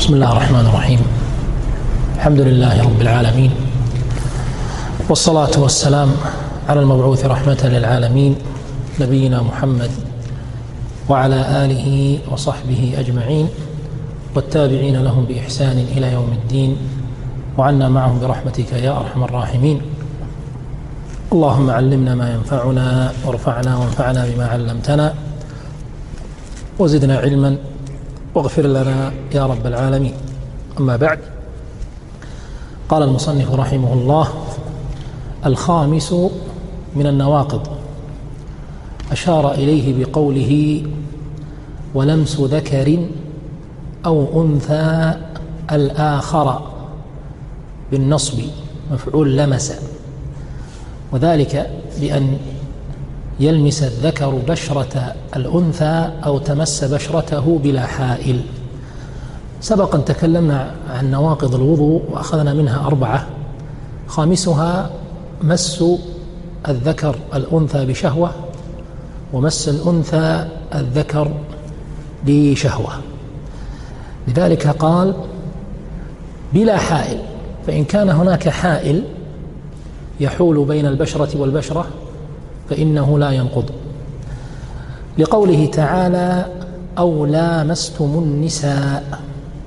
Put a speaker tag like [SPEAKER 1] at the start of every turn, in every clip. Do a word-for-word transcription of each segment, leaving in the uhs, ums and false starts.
[SPEAKER 1] بسم الله الرحمن الرحيم. الحمد لله رب العالمين، والصلاة والسلام على المبعوث رحمة للعالمين نبينا محمد وعلى آله وصحبه أجمعين والتابعين لهم بإحسان إلى يوم الدين، وعنا معهم برحمتك يا أرحم الراحمين. اللهم علمنا ما ينفعنا وارفعنا وانفعنا بما علمتنا وزدنا علما واغفر لنا يا رب العالمين. أما بعد، قال المصنف رحمه الله: الخامس من النواقض، أشار إليه بقوله: ولمس ذكر أو أنثى الآخر بالنصب، مفعول لمس، وذلك بأن يلمس الذكر بشرة الأنثى أو تمس بشرته بلا حائل. سبقا تكلمنا عن نواقض الوضوء وأخذنا منها أربعة، خامسها مس الذكر الأنثى بشهوة، ومس الأنثى الذكر بشهوة. لذلك قال بلا حائل، فإن كان هناك حائل يحول بين البشرة والبشرة فإنه لا ينقض، لقوله تعالى: أو لامستم النساء،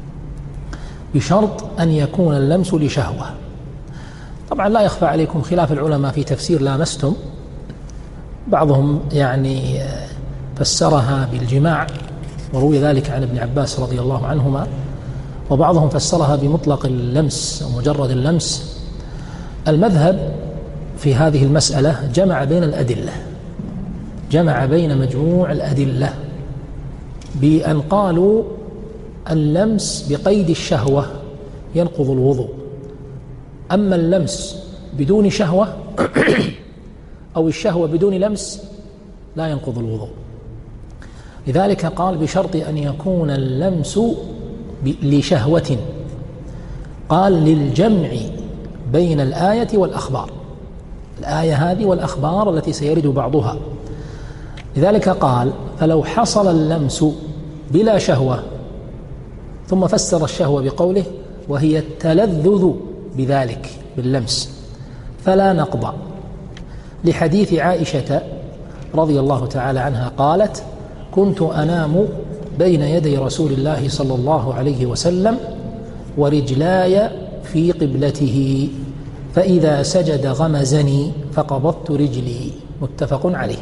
[SPEAKER 1] بشرط أن يكون اللمس لشهوة. طبعا لا يخفى عليكم خلاف العلماء في تفسير لامستم، بعضهم يعني فسرها بالجماع وروي ذلك عن ابن عباس رضي الله عنهما، وبعضهم فسرها بمطلق اللمس ومجرد اللمس. المذهب في هذه المسألة جمع بين الأدلة، جمع بين مجموع الأدلة بأن قالوا اللمس بقيد الشهوة ينقض الوضوء، أما اللمس بدون شهوة أو الشهوة بدون لمس لا ينقض الوضوء. لذلك قال بشرط أن يكون اللمس لشهوة، قال للجمع بين الآية والأخبار، الآية هذه والأخبار التي سيرد بعضها. لذلك قال: فلو حصل اللمس بلا شهوة، ثم فسر الشهوة بقوله: وهي التلذذ بذلك باللمس، فلا نقض، لحديث عائشة رضي الله تعالى عنها قالت: كنت أنام بين يدي رسول الله صلى الله عليه وسلم ورجلاي في قبلته، فإذا سجد غمزني فقبضت رجلي، متفق عليه.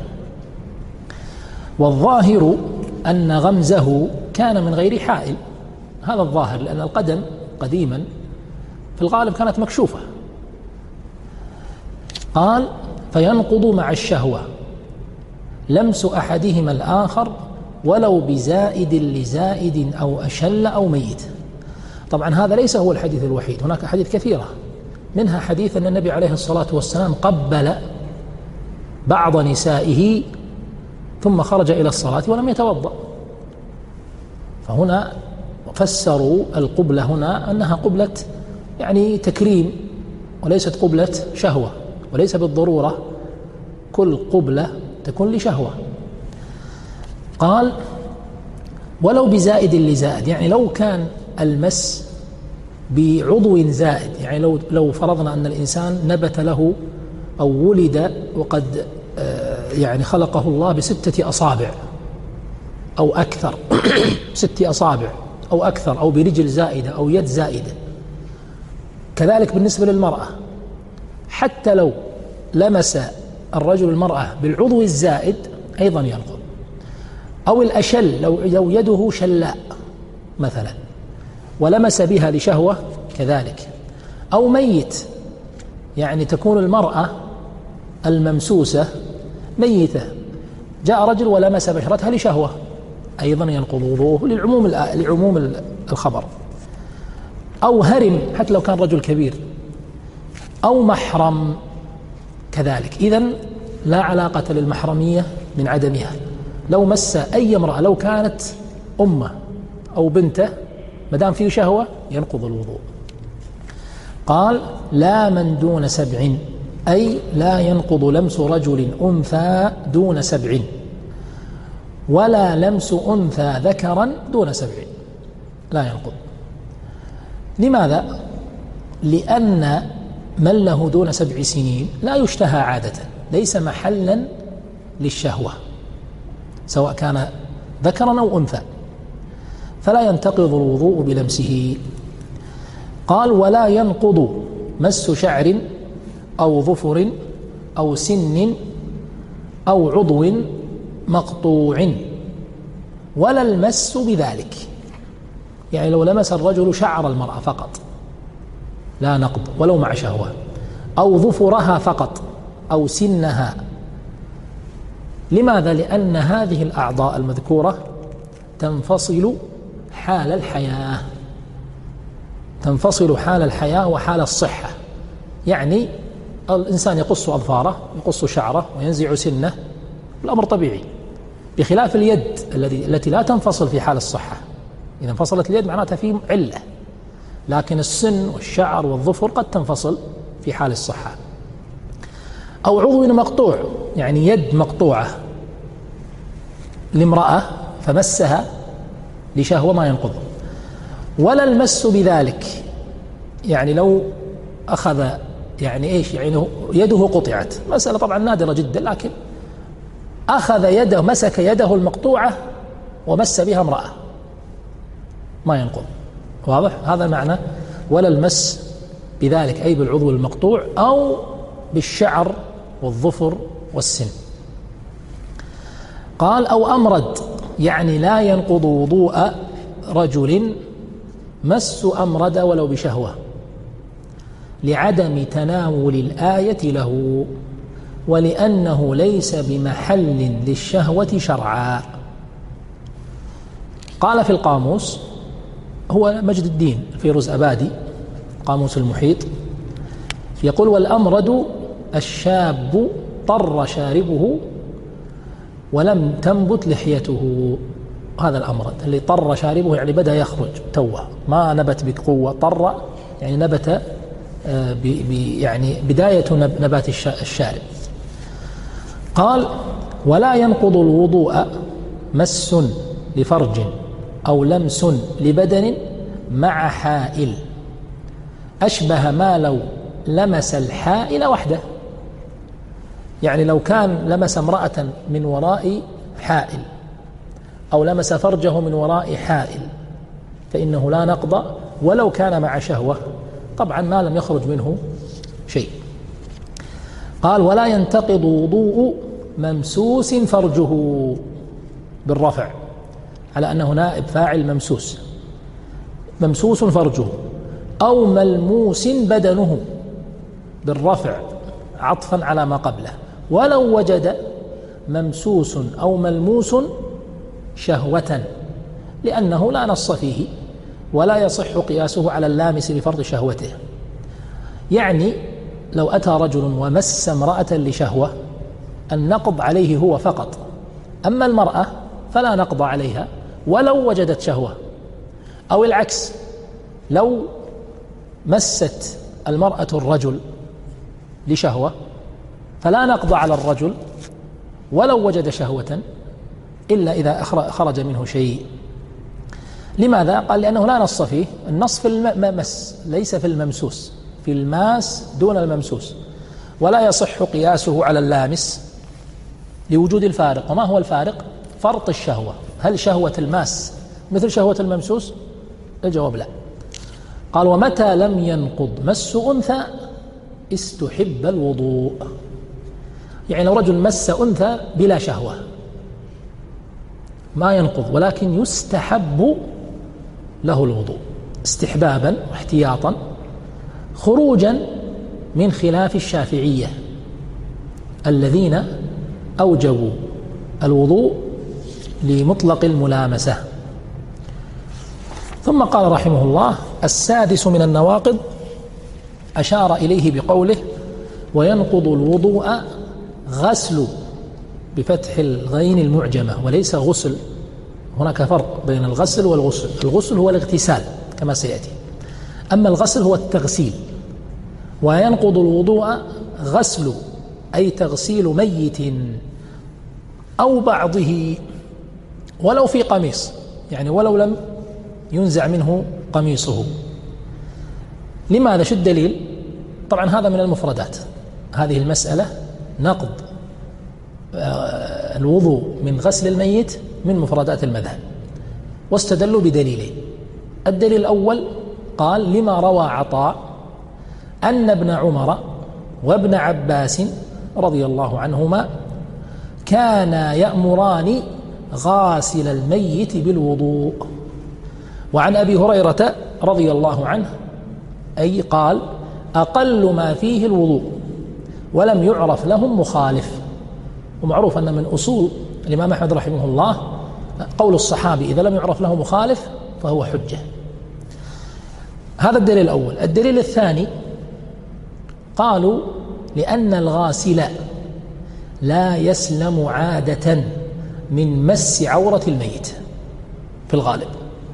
[SPEAKER 1] والظاهر أن غمزه كان من غير حائل، هذا الظاهر، لأن القدم قديما في الغالب كانت مكشوفة. قال: فينقض مع الشهوة لمس أحدهما الآخر ولو بزائد لزائد أو أشل أو ميت. طبعا هذا ليس هو الحديث الوحيد، هناك حديث كثيرة، منها حديث أن النبي عليه الصلاة والسلام قبل بعض نسائه ثم خرج إلى الصلاة ولم يتوضأ، فهنا فسروا القبلة هنا أنها قبلة يعني تكريم وليست قبلة شهوة، وليس بالضرورة كل قبلة تكون لشهوة. قال: ولو بزائد لزائد، يعني لو كان المس بعضو زائد، يعني لو لو فرضنا أن الإنسان نبت له أو ولد وقد يعني خلقه الله بستة أصابع أو أكثر ست أصابع أو أكثر، أو برجل زائدة أو يد زائدة، كذلك بالنسبة للمرأة، حتى لو لمس الرجل المرأة بالعضو الزائد أيضا ينقض. أو الأشل، لو لو يده شلاء مثلا ولمس بها لشهوة كذلك. أو ميت، يعني تكون المرأة الممسوسة ميتة، جاء رجل ولمس بشرتها لشهوة أيضا ينقض وضوءه، للعموم لعموم الخبر. أو هرم، حتى لو كان رجل كبير. أو محرم كذلك. إذن لا علاقة للمحرمية من عدمها، لو مس أي امرأة لو كانت أمه أو بنته مدام فيه شهوة ينقض الوضوء. قال: لا من دون سبع، أي لا ينقض لمس رجل أنثى دون سبع، ولا لمس أنثى ذكرا دون سبع، لا ينقض. لماذا؟ لأن من له دون سبع سنين لا يشتهى عادة، ليس محلا للشهوة سواء كان ذكرا أو أنثى، فلا ينتقض الوضوء بلمسه. قال ولا ينقض مس شعر أو ظفر أو سن أو عضو مقطوع ولا المس بذلك. يعني لو لمس الرجل شعر المرأة فقط لا نقض ولو مع شهوة، أو ظفرها فقط أو سنها. لماذا؟ لأن هذه الأعضاء المذكورة تنفصل حال الحياة، تنفصل حال الحياة وحال الصحة. يعني الإنسان يقص أظفاره، يقص شعره وينزع سنه، الأمر طبيعي، بخلاف اليد التي التي لا تنفصل في حال الصحة. إذا انفصلت اليد معناتها في علة، لكن السن والشعر والظفر قد تنفصل في حال الصحة. أو عضو مقطوع، يعني يد مقطوعة لامرأة فمسها لشهوة ما ينقض. ولا المس بذلك، يعني لو أخذ يعني إيش، يعني يده قطعت، مسألة طبعا نادرة جدا، لكن أخذ يده، مسك يده المقطوعة ومس بها امرأة ما ينقض. واضح؟ هذا معنى ولا المس بذلك، أي بالعضو المقطوع أو بالشعر والظفر والسن. قال أو أمرد، يعني لا ينقض وضوء رجل مس أمرد ولو بشهوة لعدم تناول الآية له ولأنه ليس بمحل للشهوة شرعا. قال في القاموس، هو مجد الدين فيروز أبادي قاموس المحيط، يقول والأمرد الشاب طر شاربه ولم تنبت لحيته. هذا الأمرد اللي طر شاربه يعني بدأ يخرج توه، ما نبت بقوة، طر يعني نبت ب يعني بداية نبات الشارب. قال ولا ينقض الوضوء مس لفرج أو لمس لبدن مع حائل أشبه ما لو لمس الحائل وحده. يعني لو كان لمس امرأة من وراء حائل أو لمس فرجه من وراء حائل فإنه لا نقض ولو كان مع شهوة، طبعا ما لم يخرج منه شيء. قال ولا ينتقض وضوء ممسوس فرجه بالرفع، على أنه نائب فاعل ممسوس، ممسوس فرجه، أو ملموس بدنه بالرفع عطفا على ما قبله، ولو وجد ممسوس أو ملموس شهوة، لأنه لا نص فيه ولا يصح قياسه على اللامس لفرض شهوته. يعني لو أتى رجل ومس امرأة لشهوة النقض عليه هو فقط، أما المرأة فلا نقض عليها ولو وجدت شهوة. أو العكس، لو مست المرأة الرجل لشهوة فلا نقض على الرجل ولو وجد شهوة إلا إذا خرج منه شيء. لماذا؟ قال لأنه لا نص فيه، النص في المس ليس في الممسوس، في الماس دون الممسوس، ولا يصح قياسه على اللامس لوجود الفارق. وما هو الفارق؟ فرط الشهوة. هل شهوة الماس مثل شهوة الممسوس؟ الجواب لا. قال ومتى لم ينقض مس أنثى استحب الوضوء. يعني لو رجل مس أنثى بلا شهوة ما ينقض، ولكن يستحب له الوضوء استحبابا واحتياطا، خروجا من خلاف الشافعية الذين أوجبوا الوضوء لمطلق الملامسة. ثم قال رحمه الله السادس من النواقض أشار إليه بقوله وينقض الوضوء غسل بفتح الغين المعجمة وليس غسل. هناك فرق بين الغسل والغسل. الغسل هو الاغتسال كما سيأتي، أما الغسل هو التغسيل. وينقض الوضوء غسل أي تغسيل ميت أو بعضه ولو في قميص، يعني ولو لم ينزع منه قميصه. لماذا؟ شو الدليل؟ طبعا هذا من المفردات، هذه المسألة نقض الوضوء من غسل الميت من مفردات المذهب، واستدلوا بدليلين. الدليل الأول قال لما روى عطاء أن ابن عمر وابن عباس رضي الله عنهما كانا يأمران غاسل الميت بالوضوء. وعن أبي هريرة رضي الله عنه أي قال أقل ما فيه الوضوء ولم يعرف لهم مخالف. ومعروف أن من أصول الإمام أحمد رحمه الله قول الصحابي إذا لم يعرف له مخالف فهو حجة. هذا الدليل الأول. الدليل الثاني قالوا لأن الغاسل لا يسلم عادة من مس عورة الميت في الغالب،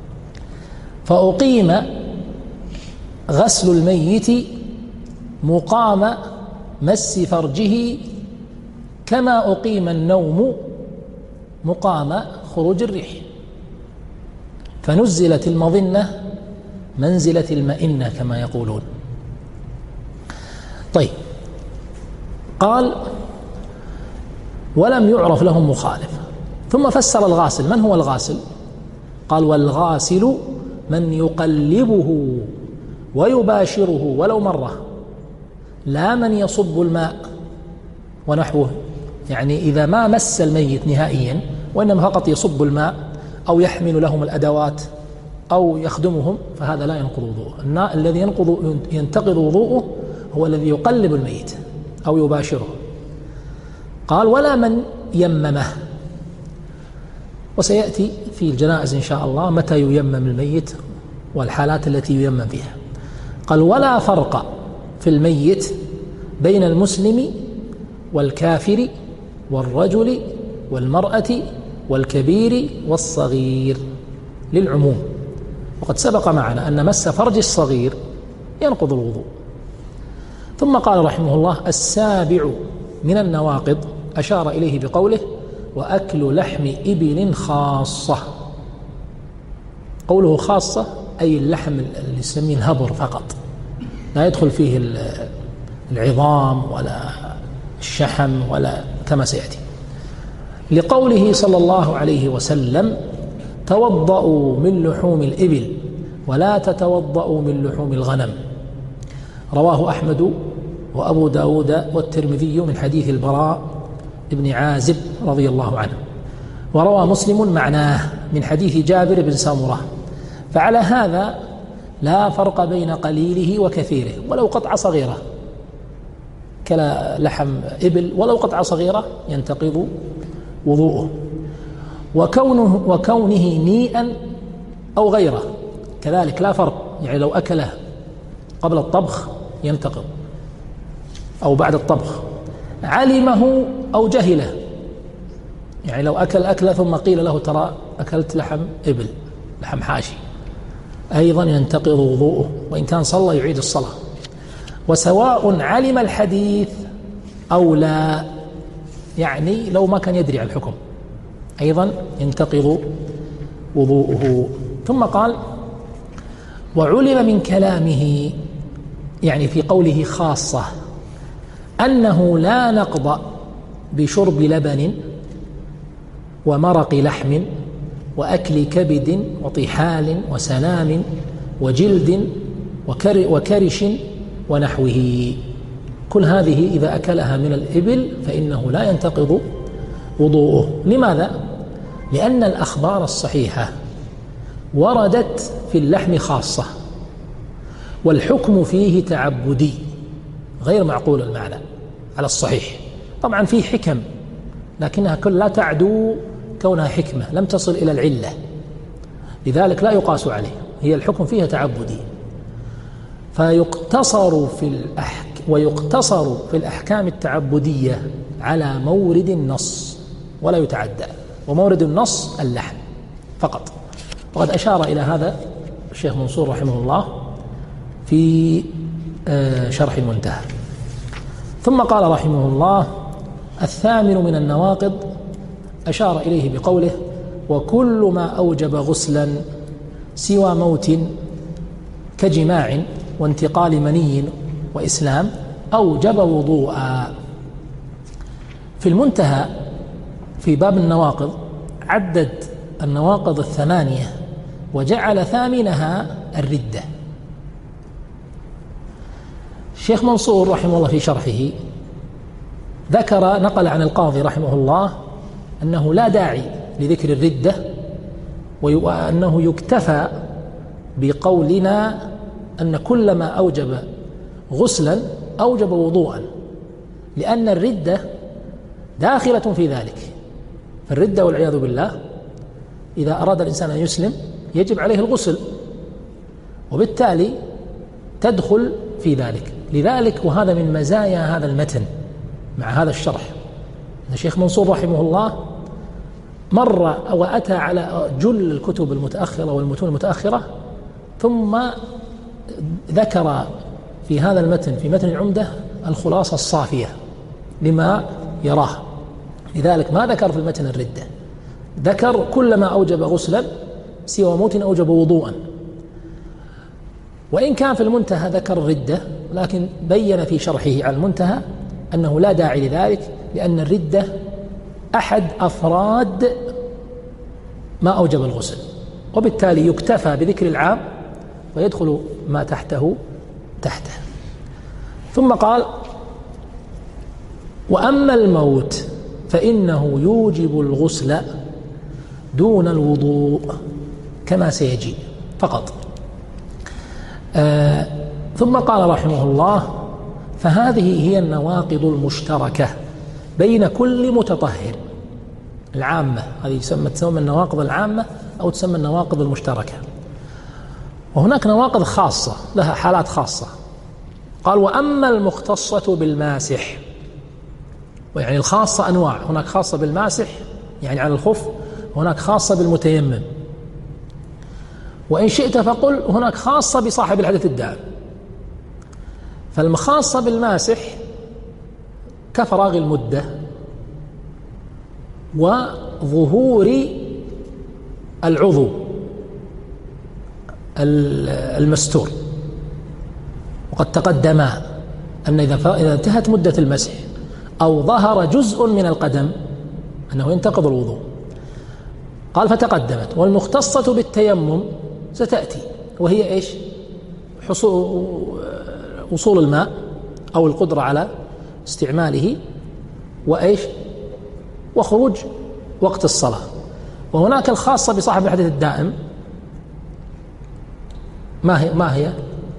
[SPEAKER 1] فأقيم غسل الميت مقام مس فرجه كما أقيم النوم مقام خروج الريح، فنزلت المظنة منزلة المئنة كما يقولون. طيب، قال ولم يعرف لهم مخالف، ثم فسر الغاسل. من هو الغاسل؟ قال والغاسل من يقلبه ويباشره ولو مرة، لا من يصب الماء ونحوه، يعني إذا ما مس الميت نهائيا وإنما فقط يصب الماء أو يحمل لهم الأدوات أو يخدمهم فهذا لا ينقض وضوءه. الذي ينقض ينتقض وضوءه هو الذي يقلب الميت أو يباشره. قال ولا من يممه، وسيأتي في الجنائز إن شاء الله متى ييمم الميت والحالات التي ييمم فيها. قال ولا فرق في الميت بين المسلم والكافر والرجل والمرأة والكبير والصغير للعموم، وقد سبق معنا أن مس فرج الصغير ينقض الوضوء. ثم قال رحمه الله السابع من النواقض أشار إليه بقوله وأكل لحم إبل خاصة. قوله خاصة أي اللحم اللي يسميه الهبر فقط، لا يدخل فيه العظام ولا الشحم ولا كما سيأتي، لقوله صلى الله عليه وسلم توضأوا من لحوم الإبل ولا تتوضأوا من لحوم الغنم. رواه أحمد وأبو داود والترمذي من حديث البراء ابن عازب رضي الله عنه، وروى مسلم معناه من حديث جابر بن سمرة. فعلى هذا لا فرق بين قليله وكثيره، ولو قطعة صغيرة كلا لحم إبل ولو قطعة صغيرة ينتقض وضوءه. وكونه, وكونه نيئا أو غيره كذلك لا فرق، يعني لو أكله قبل الطبخ ينتقض أو بعد الطبخ، علمه أو جهله، يعني لو أكل أكله ثم قيل له ترى أكلت لحم إبل لحم حاشي أيضا ينتقض وضوءه، وإن كان صلى يعيد الصلاة. وسواء علم الحديث أو لا، يعني لو ما كان يدري عن الحكم أيضا ينتقض وضوءه. ثم قال وعلم من كلامه، يعني في قوله خاصة، أنه لا نقض بشرب لبن ومرق لحم وأكل كبد وطحال وسنام وجلد وكرش ونحوه. كل هذه إذا أكلها من الإبل فإنه لا ينتقض وضوءه. لماذا؟ لأن الأخبار الصحيحة وردت في اللحم خاصة، والحكم فيه تعبدي غير معقول المعنى على الصحيح. طبعا فيه حكم لكنها كل لا تعدو كونها حكمة، لم تصل إلى العلة، لذلك لا يقاس عليه، هي الحكم فيها تعبدي. فيقتصر في الأحك ويقتصر في الأحكام التعبدية على مورد النص ولا يتعدى، ومورد النص اللحم فقط. وقد أشار إلى هذا الشيخ منصور رحمه الله في شرح المنتهى. ثم قال رحمه الله الثامن من النواقض أشار إليه بقوله وكل ما أوجب غسلا سوى موت كجماع وانتقال مني وإسلام أوجب وضوءا. في المنتهى في باب النواقض عدد النواقض الثمانية وجعل ثامنها الردة. الشيخ منصور رحمه الله في شرحه ذكر نقل عن القاضي رحمه الله أنه لا داعي لذكر الردة، وأنه يكتفى بقولنا أن كل ما أوجب غسلا أوجب وضوءا، لأن الردة داخلة في ذلك. فالردة والعياذ بالله إذا أراد الإنسان أن يسلم يجب عليه الغسل، وبالتالي تدخل في ذلك. لذلك وهذا من مزايا هذا المتن مع هذا الشرح، الشيخ منصور رحمه الله مر وأتى على جل الكتب المتأخرة والمتون المتأخرة، ثم ذكر في هذا المتن في متن العمدة الخلاصة الصافية لما يراه. لذلك ما ذكر في المتن الردة، ذكر كل ما أوجب غسلا سوى موت أوجب وضوءا. وإن كان في المنتهى ذكر الردة، لكن بين في شرحه على المنتهى أنه لا داعي لذلك، لأن الردة أحد أفراد ما أوجب الغسل، وبالتالي يكتفى بذكر العام ويدخل ما تحته تحته. ثم قال: وأما الموت فإنه يوجب الغسل دون الوضوء كما سيجي فقط. آه ثم قال رحمه الله: فهذه هي النواقض المشتركة بين كل متطهر. العامة هذه تسمى تسمى النواقض العامة أو تسمى النواقض المشتركة. وهناك نواقض خاصة لها حالات خاصة. قال: وأما المختصة بالماسح، ويعني الخاصة أنواع، هناك خاصة بالماسح يعني على الخف، وهناك خاصة بالمتيمم، وإن شئت فقل هناك خاصة بصاحب الحدث الدائم. فالمخاصة بالماسح كفراغ المدة وظهور العضو المستور. وقد تقدم أن إذا انتهت مدة المسح أو ظهر جزء من القدم أنه ينتقض الوضوء. قال: فتقدمت. والمختصة بالتيمم ستأتي، وهي إيش؟ حصول وصول الماء أو القدرة على استعماله، وإيش؟ وخروج وقت الصلاة. وهناك الخاصة بصاحب الحدث الدائم، ما هي؟ ما هي؟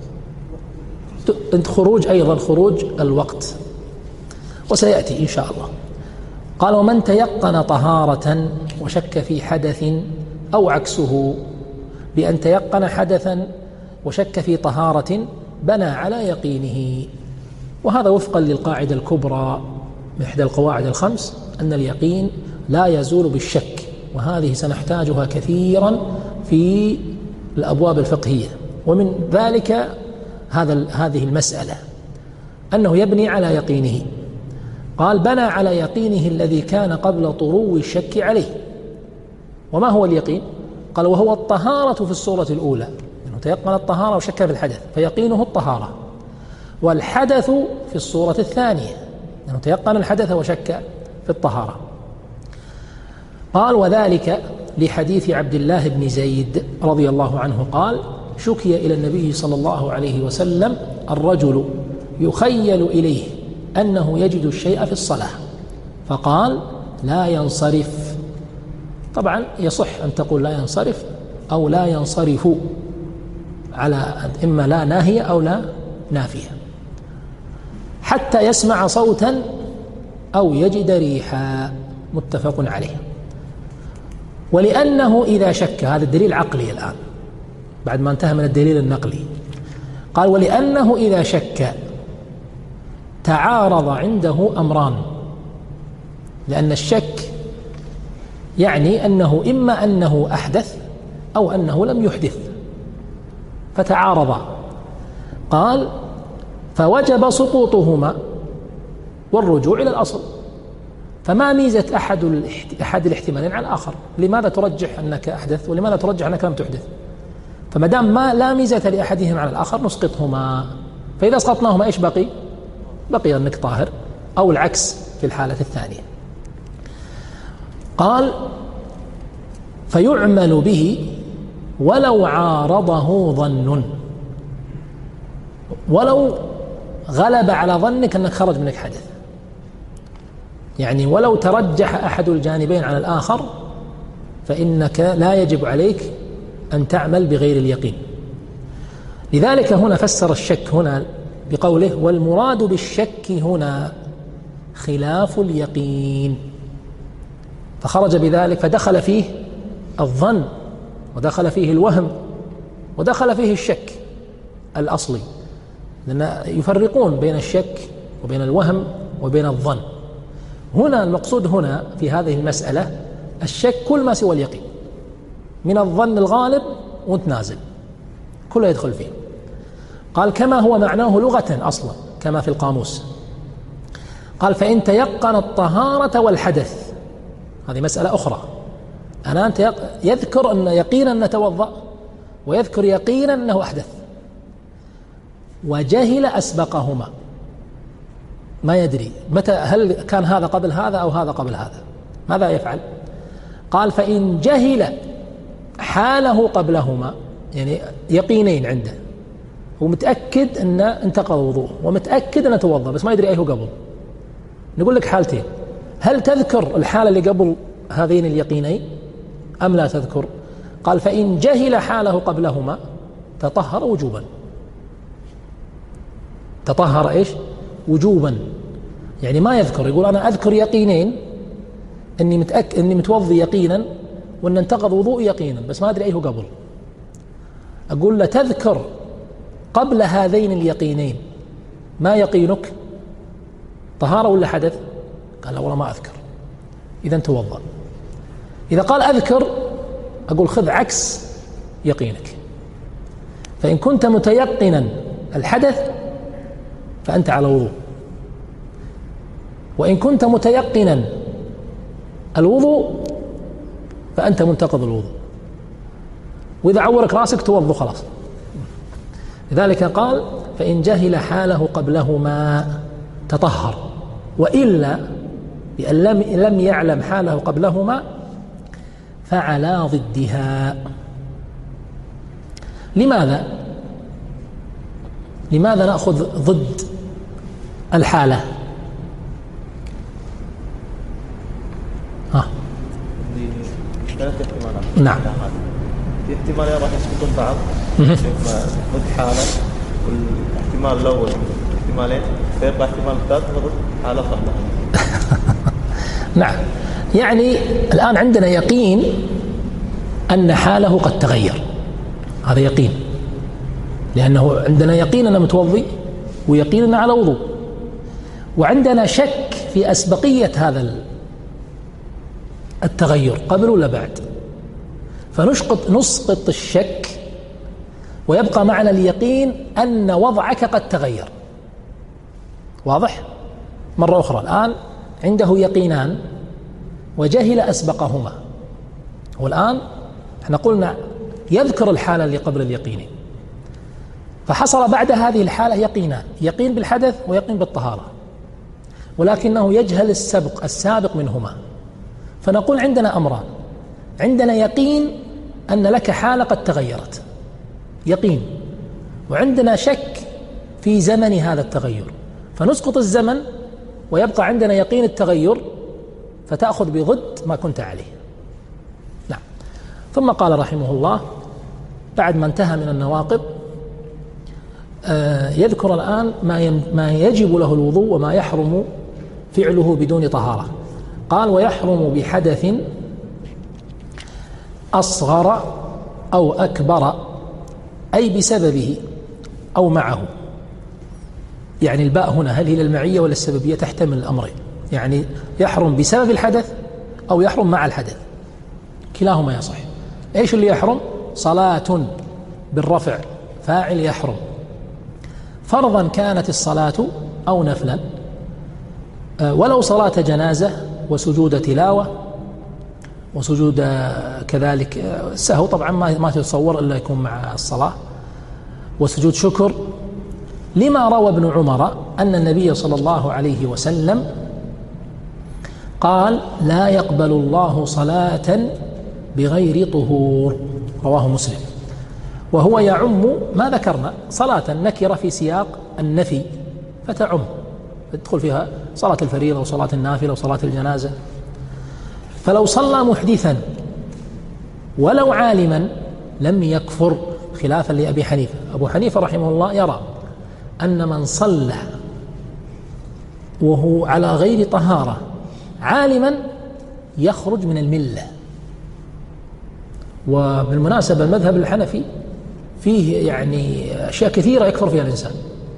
[SPEAKER 1] خروج أيضا خروج الوقت، وسيأتي إن شاء الله. قال: ومن تيقن طهارة وشك في حدث أو عكسه، بأن تيقن حدثا وشك في طهارة بنى على يقينه. وهذا وفقا للقاعدة الكبرى من إحدى القواعد الخمس، أن اليقين لا يزول بالشك، وهذه سنحتاجها كثيرا في الأبواب الفقهية. ومن ذلك هذا هذه المسألة أنه يبني على يقينه. قال: بنى على يقينه الذي كان قبل طرو الشك عليه. وما هو اليقين؟ قال: وهو الطهارة في الصورة الأولى، أنه تيقن الطهارة وشك في الحدث فيقينه الطهارة. والحدث في الصورة الثانية، أنه تيقن الحدث وشك في الطهارة. قال: وذلك لحديث عبد الله بن زيد رضي الله عنه قال: شكي إلى النبي صلى الله عليه وسلم الرجل يخيل إليه أنه يجد الشيء في الصلاة، فقال: لا ينصرف. طبعا يصح أن تقول لا ينصرف أو لا ينصرف، على إما لا ناهية أو لا نافية، حتى يسمع صوتا أو يجد ريحا، متفق عليه. ولأنه إذا شك، هذا الدليل عقلي الآن بعد ما انتهى من الدليل النقلي. قال: ولأنه إذا شك تعارض عنده أمران، لأن الشك يعني أنه إما أنه أحدث أو أنه لم يحدث، فتعارضا. قال: فوجب سقوطهما والرجوع إلى الأصل. فما ميزة أحد أحد الاحتمالين على الآخر؟ لماذا ترجح أنك أحدث ولماذا ترجح أنك لم تحدث؟ فما دام ما لا ميزة لأحدهما على الآخر نسقطهما. فإذا أسقطناهما إيش بقي؟ بقي أنك طاهر، أو العكس في الحالة الثانية. قال فيعمل به ولو عارضه ظن، ولو غلب على ظنك أنك خرج منك حدث، يعني ولو ترجح أحد الجانبين على الآخر فإنك لا يجب عليك أن تعمل بغير اليقين. لذلك هنا فسر الشك هنا بقوله والمراد بالشك هنا خلاف اليقين، فخرج بذلك فدخل فيه الظن ودخل فيه الوهم ودخل فيه الشك الأصلي، لأن يفرقون بين الشك وبين الوهم وبين الظن. هنا المقصود هنا في هذه المسألة الشك كل ما سوى اليقين، من الظن الغالب وتنازل كله يدخل فيه. قال كما هو معناه لغة أصلا كما في القاموس. قال فإن تيقن الطهارة والحدث، هذه مسألة أخرى. أنا أنت يذكر أن يقينا نتوضأ ويذكر يقينا أنه أحدث، وجهل أسبقهما، ما يدري متى هل كان هذا قبل هذا أو هذا قبل هذا، ماذا يفعل؟ قال فإن جهل حاله قبلهما، يعني يقينين عنده، ومتأكد أن انتقض وضوءه ومتأكد أنه توضأ بس ما يدري أيه قبل، نقول لك حالتين: هل تذكر الحالة اللي قبل هذين اليقينين أم لا تذكر؟ قال فإن جهل حاله قبلهما تطهر وجوبا. تطهر إيش؟ وجوبا، يعني ما يذكر، يقول أنا أذكر يقينين أني متأكد أني متوضي يقينا وأن انتقض وضوء يقينا بس ما أدري أيه قبل. أقول له تذكر قبل هذين اليقينين ما يقينك؟ طهارة ولا حدث؟ قال لا والله ما أذكر. إذن توضأ. إذا قال أذكر أقول خذ عكس يقينك، فإن كنت متيقنا الحدث فأنت على وضوء، وإن كنت متيقنا الوضوء فأنت منتقض الوضوء، وإذا عورك رأسك توضأ خلاص. لذلك قال فإن جهل حاله قبلهما تطهر، وإلا بأن لم لم يعلم حاله قبلهما فعلى ضدها. لماذا؟ لماذا نأخذ ضد الحالة؟ ها.
[SPEAKER 2] ثلاث احتمالات.
[SPEAKER 1] نعم.
[SPEAKER 2] في احتمالين راح يسقطون بعض، ضد حالة، والاحتمال الأول احتمالين فيبقى احتمال الثالث ضد حالة قبلها.
[SPEAKER 1] نعم، يعني الآن عندنا يقين أن حاله قد تغير، هذا يقين، لأنه عندنا يقين أنه متوضي ويقين أنه على وضوء، وعندنا شك في أسبقية هذا التغير قبل ولا بعد، فنسقط نسقط الشك ويبقى معنا اليقين أن وضعك قد تغير. واضح؟ مرة أخرى، الآن عنده يقينان وجهل أسبقهما، والآن احنا قلنا يذكر الحالة اللي قبل اليقينين، فحصل بعد هذه الحالة يقينان، يقين بالحدث ويقين بالطهارة، ولكنه يجهل السبق السابق منهما. فنقول عندنا أمران: عندنا يقين أن لك حالة قد تغيرت، يقين، وعندنا شك في زمن هذا التغير، فنسقط الزمن ويبقى عندنا يقين التغير، فتأخذ بضد ما كنت عليه. نعم. ثم قال رحمه الله بعد ما انتهى من النواقض آه يذكر الآن ما ما يجب له الوضوء وما يحرم فعله بدون طهارة. قال ويحرم بحدث أصغر أو أكبر، أي بسببه أو معه. يعني الباء هنا هل هي للمعية ولا السببية؟ تحتمل الأمرين، يعني يحرم بسبب الحدث أو يحرم مع الحدث، كلاهما يصح. إيش اللي يحرم؟ صلاة بالرفع، فاعل يحرم، فرضا كانت الصلاة أو نفلا، ولو صلاة جنازة وسجود تلاوة وسجود كذلك السهو طبعا ما تتصور إلا يكون مع الصلاة، وسجود شكر، لما روى ابن عمر أن النبي صلى الله عليه وسلم قال لا يقبل الله صلاة بغير طهور، رواه مسلم. وهو يعم ما ذكرنا، صلاة نكرة في سياق النفي فتعم، تدخل فيها صلاة الفريضة وصلاة النافلة وصلاة الجنازة. فلو صلى محدثا ولو عالما لم يكفر، خلافا لأبي حنيفة. أبو حنيفة رحمه الله يرى أن من صلى وهو على غير طهارة عالما يخرج من الملة. وبالمناسبة المذهب الحنفي فيه يعني أشياء كثيرة يكفر فيها الإنسان،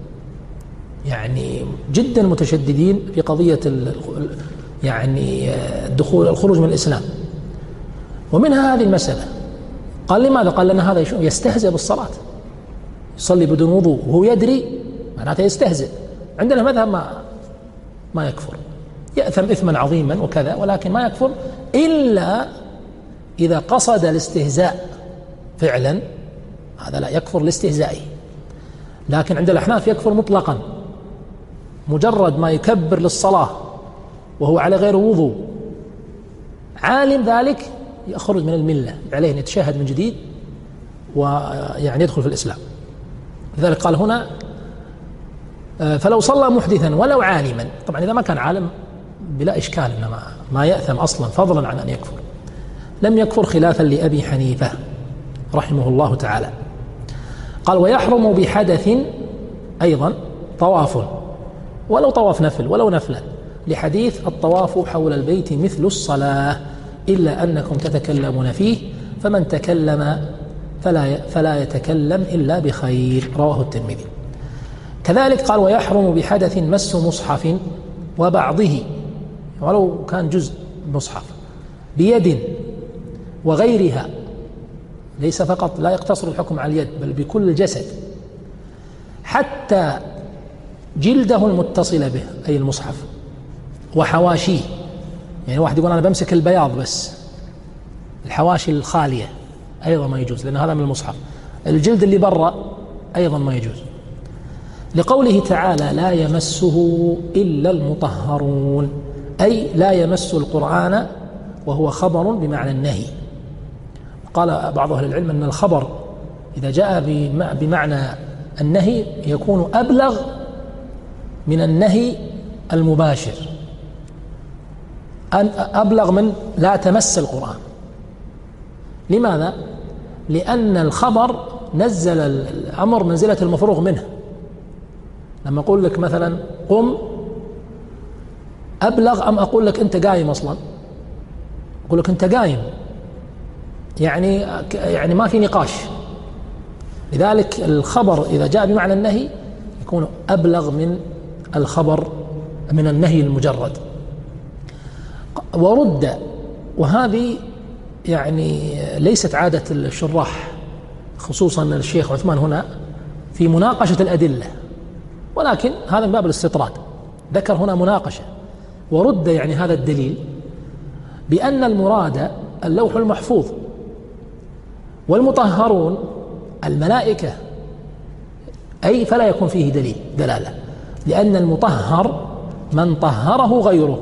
[SPEAKER 1] يعني جدا متشددين في قضية يعني الدخول الخروج من الإسلام. ومنها هذه المسألة. قال لماذا؟ قال لأن هذا يستهزئ بالصلاة، يصلي بدون وضوء وهو يدري معناته يستهزئ. عندنا مذهب ما ما يكفر، يأثم إثما عظيما وكذا، ولكن ما يكفر إلا إذا قصد الاستهزاء فعلا، هذا لا يكفر لاستهزائه. لكن عند الأحناف يكفر مطلقا، مجرد ما يكبر للصلاة وهو على غير وضوء عالم ذلك يخرج من الملة، عليه أن يتشهد من جديد ويعني يدخل في الإسلام. لذلك قال هنا فلو صلى محدثا ولو عالما، طبعا إذا ما كان عالم بلا إشكال إنما ما يأثم أصلا فضلا عن أن يكفر، لم يكفر خلافا لأبي حنيفة رحمه الله تعالى. قال ويحرم بحدث أيضا طواف، ولو طواف نفل ولو نفلا، لحديث الطواف حول البيت مثل الصلاة إلا أنكم تتكلمون فيه فمن تكلم فلا فلا يتكلم إلا بخير، رواه الترمذي. كذلك قال ويحرم بحدث مس مصحف وبعضه، ولو كان جزء مصحف، بيد وغيرها، ليس فقط لا يقتصر الحكم على اليد بل بكل الجسد، حتى جلده المتصل به أي المصحف وحواشيه. يعني واحد يقول أنا بمسك البياض بس، الحواشي الخالية أيضا ما يجوز لأن هذا من المصحف. الجلد اللي برا أيضا ما يجوز، لقوله تعالى لا يمسه إلا المطهرون، أي لا يمس القرآن، وهو خبر بمعنى النهي. قال بعض أهل العلم أن الخبر إذا جاء بمعنى النهي يكون أبلغ من النهي المباشر، أبلغ من لا تمس القرآن. لماذا؟ لأن الخبر نزل الأمر منزلة المفروغ منه. لما أقول لك مثلا قم أبلغ أم أقول لك أنت قايم أصلا؟ أقول لك أنت قايم، يعني يعني ما في نقاش. لذلك الخبر إذا جاء بمعنى النهي يكون أبلغ من الخبر من النهي المجرد. ورد، وهذه يعني ليست عادة الشراح، خصوصا الشيخ عثمان هنا في مناقشة الأدلة، ولكن هذا من باب الاستطراد، ذكر هنا مناقشة. ورد يعني هذا الدليل بأن المراد اللوح المحفوظ، والمطهرون الملائكة، أي فلا يكون فيه دليل دلالة، لأن المطهر من طهره غيره،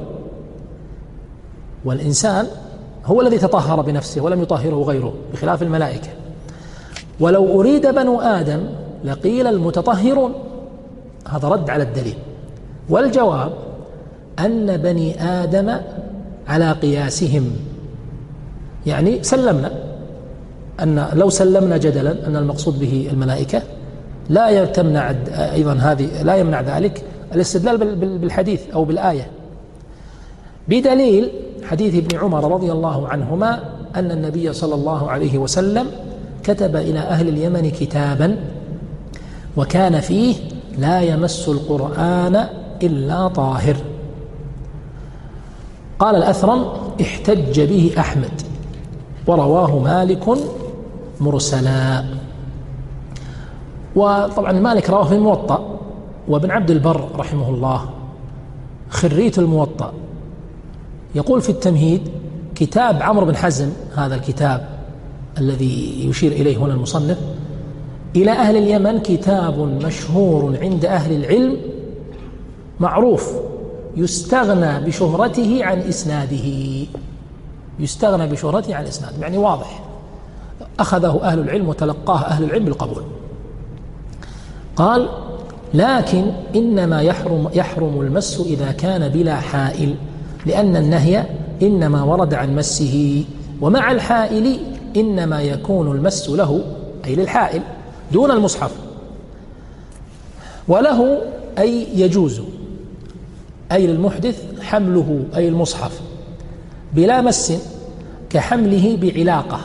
[SPEAKER 1] والإنسان هو الذي تطهر بنفسه ولم يطهره غيره بخلاف الملائكة. ولو أريد بنو آدم لقيل المتطهرون، هذا رد على الدليل. والجواب أن بني آدم على قياسهم، يعني سلمنا أن لو سلمنا جدلا أن المقصود به الملائكة لا تمنع أيضا هذه لا يمنع ذلك الاستدلال بالحديث أو بالآية، بدليل حديث ابن عمر رضي الله عنهما أن النبي صلى الله عليه وسلم كتب إلى أهل اليمن كتابا وكان فيه لا يمس القرآن إلا طاهر. قال الأثرم احتج به أحمد ورواه مالك مرسلا. وطبعا مالك رواه في الموطأ، وابن عبد البر رحمه الله خريت الموطأ يقول في التمهيد كتاب عمرو بن حزم، هذا الكتاب الذي يشير إليه هنا المصنف، إلى أهل اليمن كتاب مشهور عند أهل العلم معروف يستغنى بشهرته عن إسناده، يستغنى بشهرته عن إسناده، يعني واضح أخذه أهل العلم وتلقاه أهل العلم بالقبول. قال: لكن إنما يحرم, يحرم المس إذا كان بلا حائل، لأن النهي إنما ورد عن مسه، ومع الحائل إنما يكون المس له أي للحائل دون المصحف، وله أي يجوز أي للمحدث حمله أي المصحف بلا مس كحمله بعلاقة.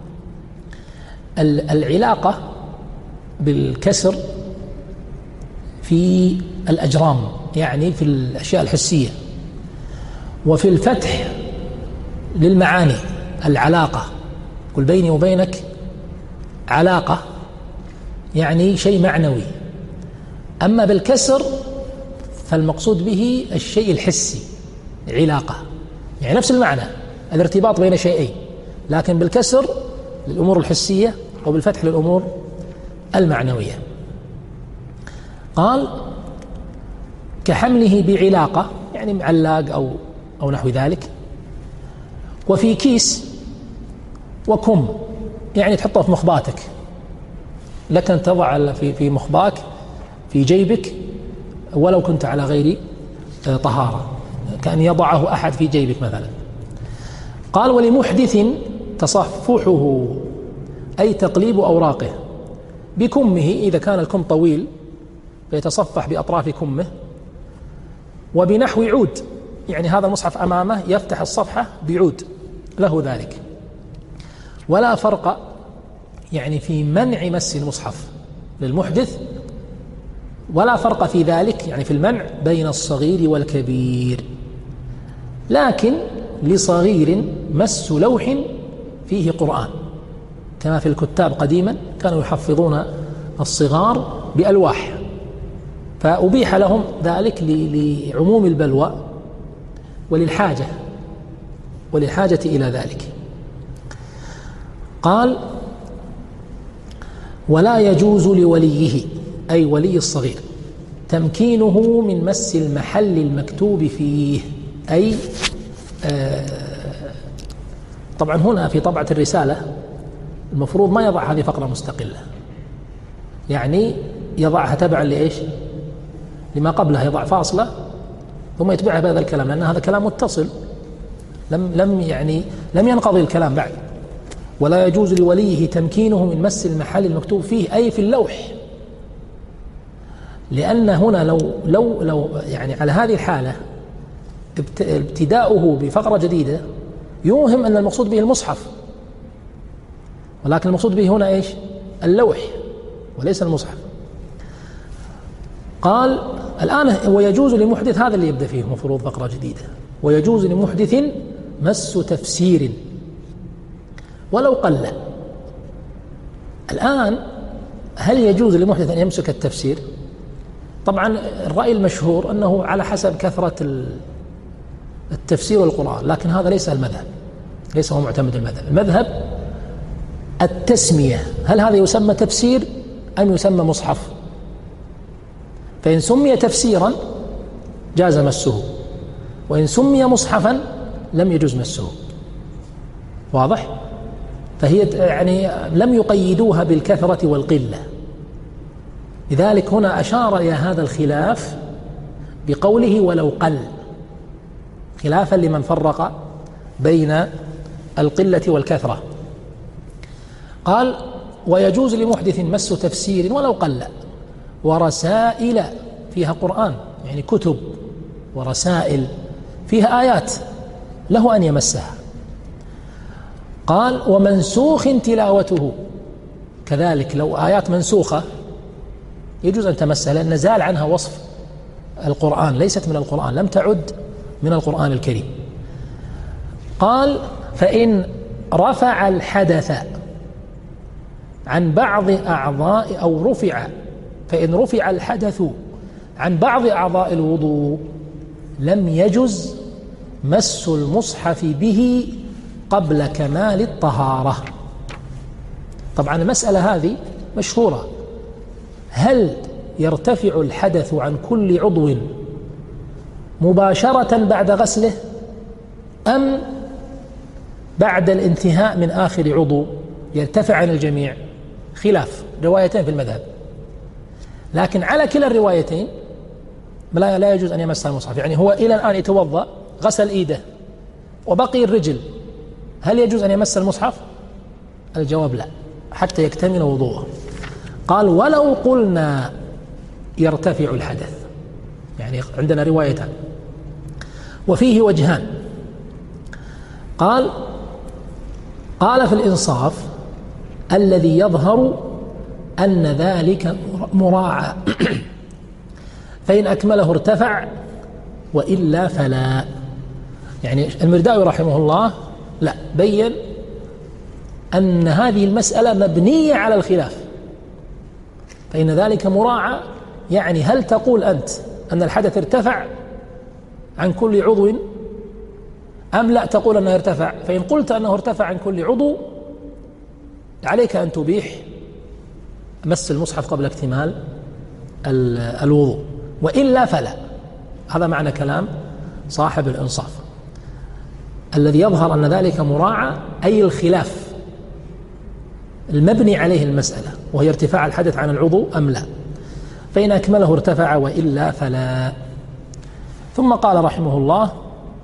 [SPEAKER 1] العلاقة بالكسر في الأجرام، يعني في الأشياء الحسية، وفي الفتح للمعاني العلاقة، قل بيني وبينك علاقة يعني شيء معنوي. أما بالكسر فالمقصود به الشيء الحسي، علاقة يعني نفس المعنى، الارتباط بين شيئين، لكن بالكسر للأمور الحسية وبالفتح للأمور المعنوية. قال: كحمله بعلاقة يعني معلاق أو, أو نحو ذلك، وفي كيس وكم يعني تحطه في مخباتك، لك أن تضع في, في مخباك في جيبك ولو كنت على غير طهارة، كأن يضعه أحد في جيبك مثلا. قال: ولمحدث تصفحه أي تقليب أوراقه بكمه، إذا كان الكم طويل فيتصفح بأطراف كمه، وبنحو عود، يعني هذا المصحف أمامه يفتح الصفحة بعود له ذلك. ولا فرق يعني في منع مس المصحف للمحدث، ولا فرق في ذلك يعني في المنع بين الصغير والكبير، لكن لصغير مس لوح فيه قرآن، كما في الكتاب قديما كانوا يحفظون الصغار بألواح، فأبيح لهم ذلك لعموم البلوى وللحاجة وللحاجة إلى ذلك. قال: ولا يجوز لوليه أي ولي الصغير تمكينه من مس المحل المكتوب فيه، أي آه طبعا هنا في طبعة الرسالة المفروض ما يضع هذه فقرة مستقلة، يعني يضعها تبعا لإيش؟ لما قبلها، يضع فاصلة ثم يتبعها بهذا الكلام، لأن هذا كلام متصل لم لم يعني لم ينقضي الكلام بعد. ولا يجوز لوليه تمكينه من مس المحل المكتوب فيه أي في اللوح، لأن هنا لو لو لو يعني على هذه الحالة ابتداؤه بفقرة جديدة يوهم أن المقصود به المصحف، ولكن المقصود به هنا إيش؟ اللوح وليس المصحف. قال الآن: ويجوز لمحدث، هذا اللي يبدأ فيه مفروض فقرة جديدة، ويجوز لمحدث مس تفسير ولو قل. الآن هل يجوز لمحدث أن يمسك التفسير؟ طبعا الرأي المشهور أنه على حسب كثرة التفسير والقرآن، لكن هذا ليس المذهب، ليس هو معتمد المذهب. المذهب التسمية، هل هذا يسمى تفسير أم يسمى مصحف؟ فإن سمي تفسيرا جاز مسه، وإن سمي مصحفا لم يجوز مسه. واضح؟ فهي يعني لم يقيدوها بالكثرة والقلة، لذلك هنا أشار إلى هذا الخلاف بقوله ولو قل، خلافا لمن فرق بين القلة والكثرة. قال: ويجوز لمحدث مس تفسير ولو قل، ورسائل فيها قرآن، يعني كتب ورسائل فيها آيات له أن يمسها. قال: ومنسوخ تلاوته، كذلك لو آيات منسوخة يجوز أن تمسها، لأن زال عنها وصف القرآن، ليست من القرآن، لم تعد من القرآن الكريم. قال: فإن رفع الحدث عن بعض أعضاء أو رفع فإن رفع الحدث عن بعض أعضاء الوضوء لم يجز مس المصحف به قبل كمال الطهارة. طبعا المسألة هذه مشهورة، هل يرتفع الحدث عن كل عضو مباشرة بعد غسله أم بعد الانتهاء من آخر عضو يرتفع عن الجميع؟ خلاف، روايتين في المذهب، لكن على كلا الروايتين لا لا يجوز أن يمس المصحف. يعني هو إلى الآن يتوضأ، غسل إيده وبقي الرجل، هل يجوز أن يمس المصحف؟ الجواب لا، حتى يكتمل وضوءه. قال ولو قلنا يرتفع الحدث، يعني عندنا روايتان وفيه وجهان. قال قال في الإنصاف الذي يظهر أن ذلك مراعى فإن أكمله ارتفع وإلا فلا. يعني المرداوي رحمه الله لا بين أن هذه المسألة مبنية على الخلاف، فإن ذلك مراعى، يعني هل تقول أنت أن الحدث ارتفع عن كل عضو أم لا تقول أنه ارتفع؟ فإن قلت أنه ارتفع عن كل عضو عليك أن تبيح مس المصحف قبل اكتمال الوضوء، وإلا فلا. هذا معنى كلام صاحب الإنصاف. الذي يظهر أن ذلك مراعى أي الخلاف المبني عليه المسألة، وهي ارتفاع الحدث عن العضو أم لا، فإن أكمله ارتفع وإلا فلا. ثم قال رحمه الله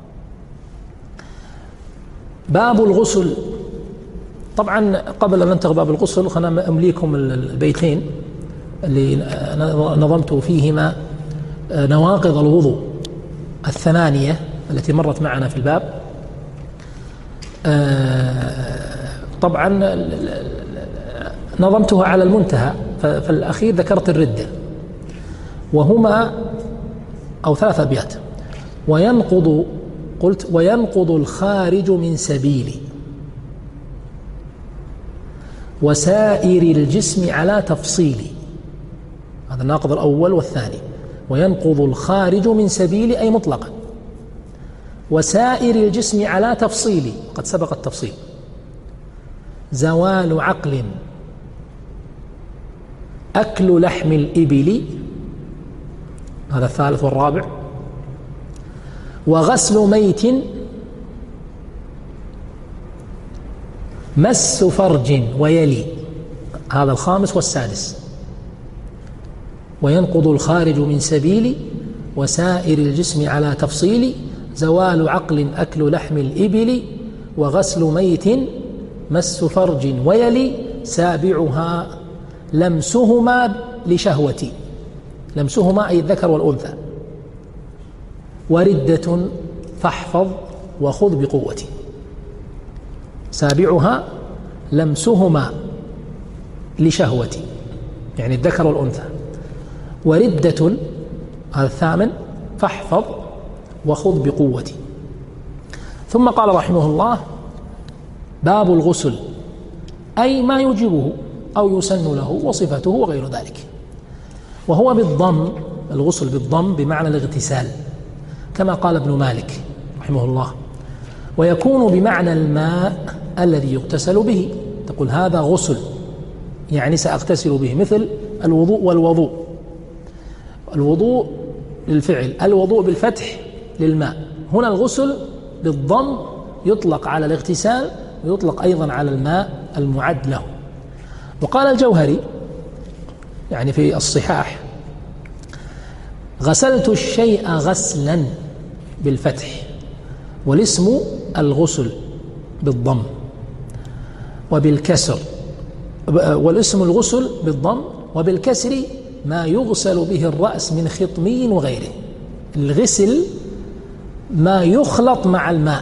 [SPEAKER 1] باب الغسل. طبعا قبل أن ننتقل باب الغسل خلنا أمليكم البيتين اللي نظمت فيهما نواقض الوضوء الثمانية التي مرت معنا في الباب. طبعا نظمتها على المنتهى، في الأخير ذكرت الردة، وهما أو ثلاث أبيات. وينقض قلت وينقض الخارج من سبيل وسائر الجسم على تفصيل. هذا الناقض الأول والثاني. وينقض الخارج من سبيل أي مطلقا، وسائر الجسم على تفصيل قد سبق التفصيل. زوال عقل، أكل لحم الإبل، هذا الثالث والرابع. وغسل ميت، مس فرج ويلي، هذا الخامس والسادس. وينقض الخارج من سبيل وسائر الجسم على تفصيل. زوال عقل، أكل لحم الإبل، وغسل ميت، مس فرج ويلي. سابعها لمسهما لشهوتي، لمسهما أي الذكر والأنثى. وردة فاحفظ وخذ بقوتي. سابعها لمسهما لشهوتي، يعني الذكر والأنثى. وردة هذا الثامن فاحفظ وخذ بقوتي. ثم قال رحمه الله باب الغسل، أي ما يوجبه أو يسن له وصفته وغير ذلك. وهو بالضم، الغسل بالضم بمعنى الاغتسال كما قال ابن مالك رحمه الله. ويكون بمعنى الماء الذي يغتسل به، تقول هذا غسل يعني سأغتسل به، مثل الوضوء والوضوء. الوضوء للفعل، الوضوء بالفتح للماء. هنا الغسل بالضم يطلق على الاغتسال ويطلق أيضا على الماء المعد له. وقال الجوهري يعني في الصحاح غسلت الشيء غسلا بالفتح، والاسم الغسل بالضم، وبالكسر والاسم الغسل بالضم، وبالكسر ما يغسل به الرأس من خطمي وغيره. الغسل ما يخلط مع الماء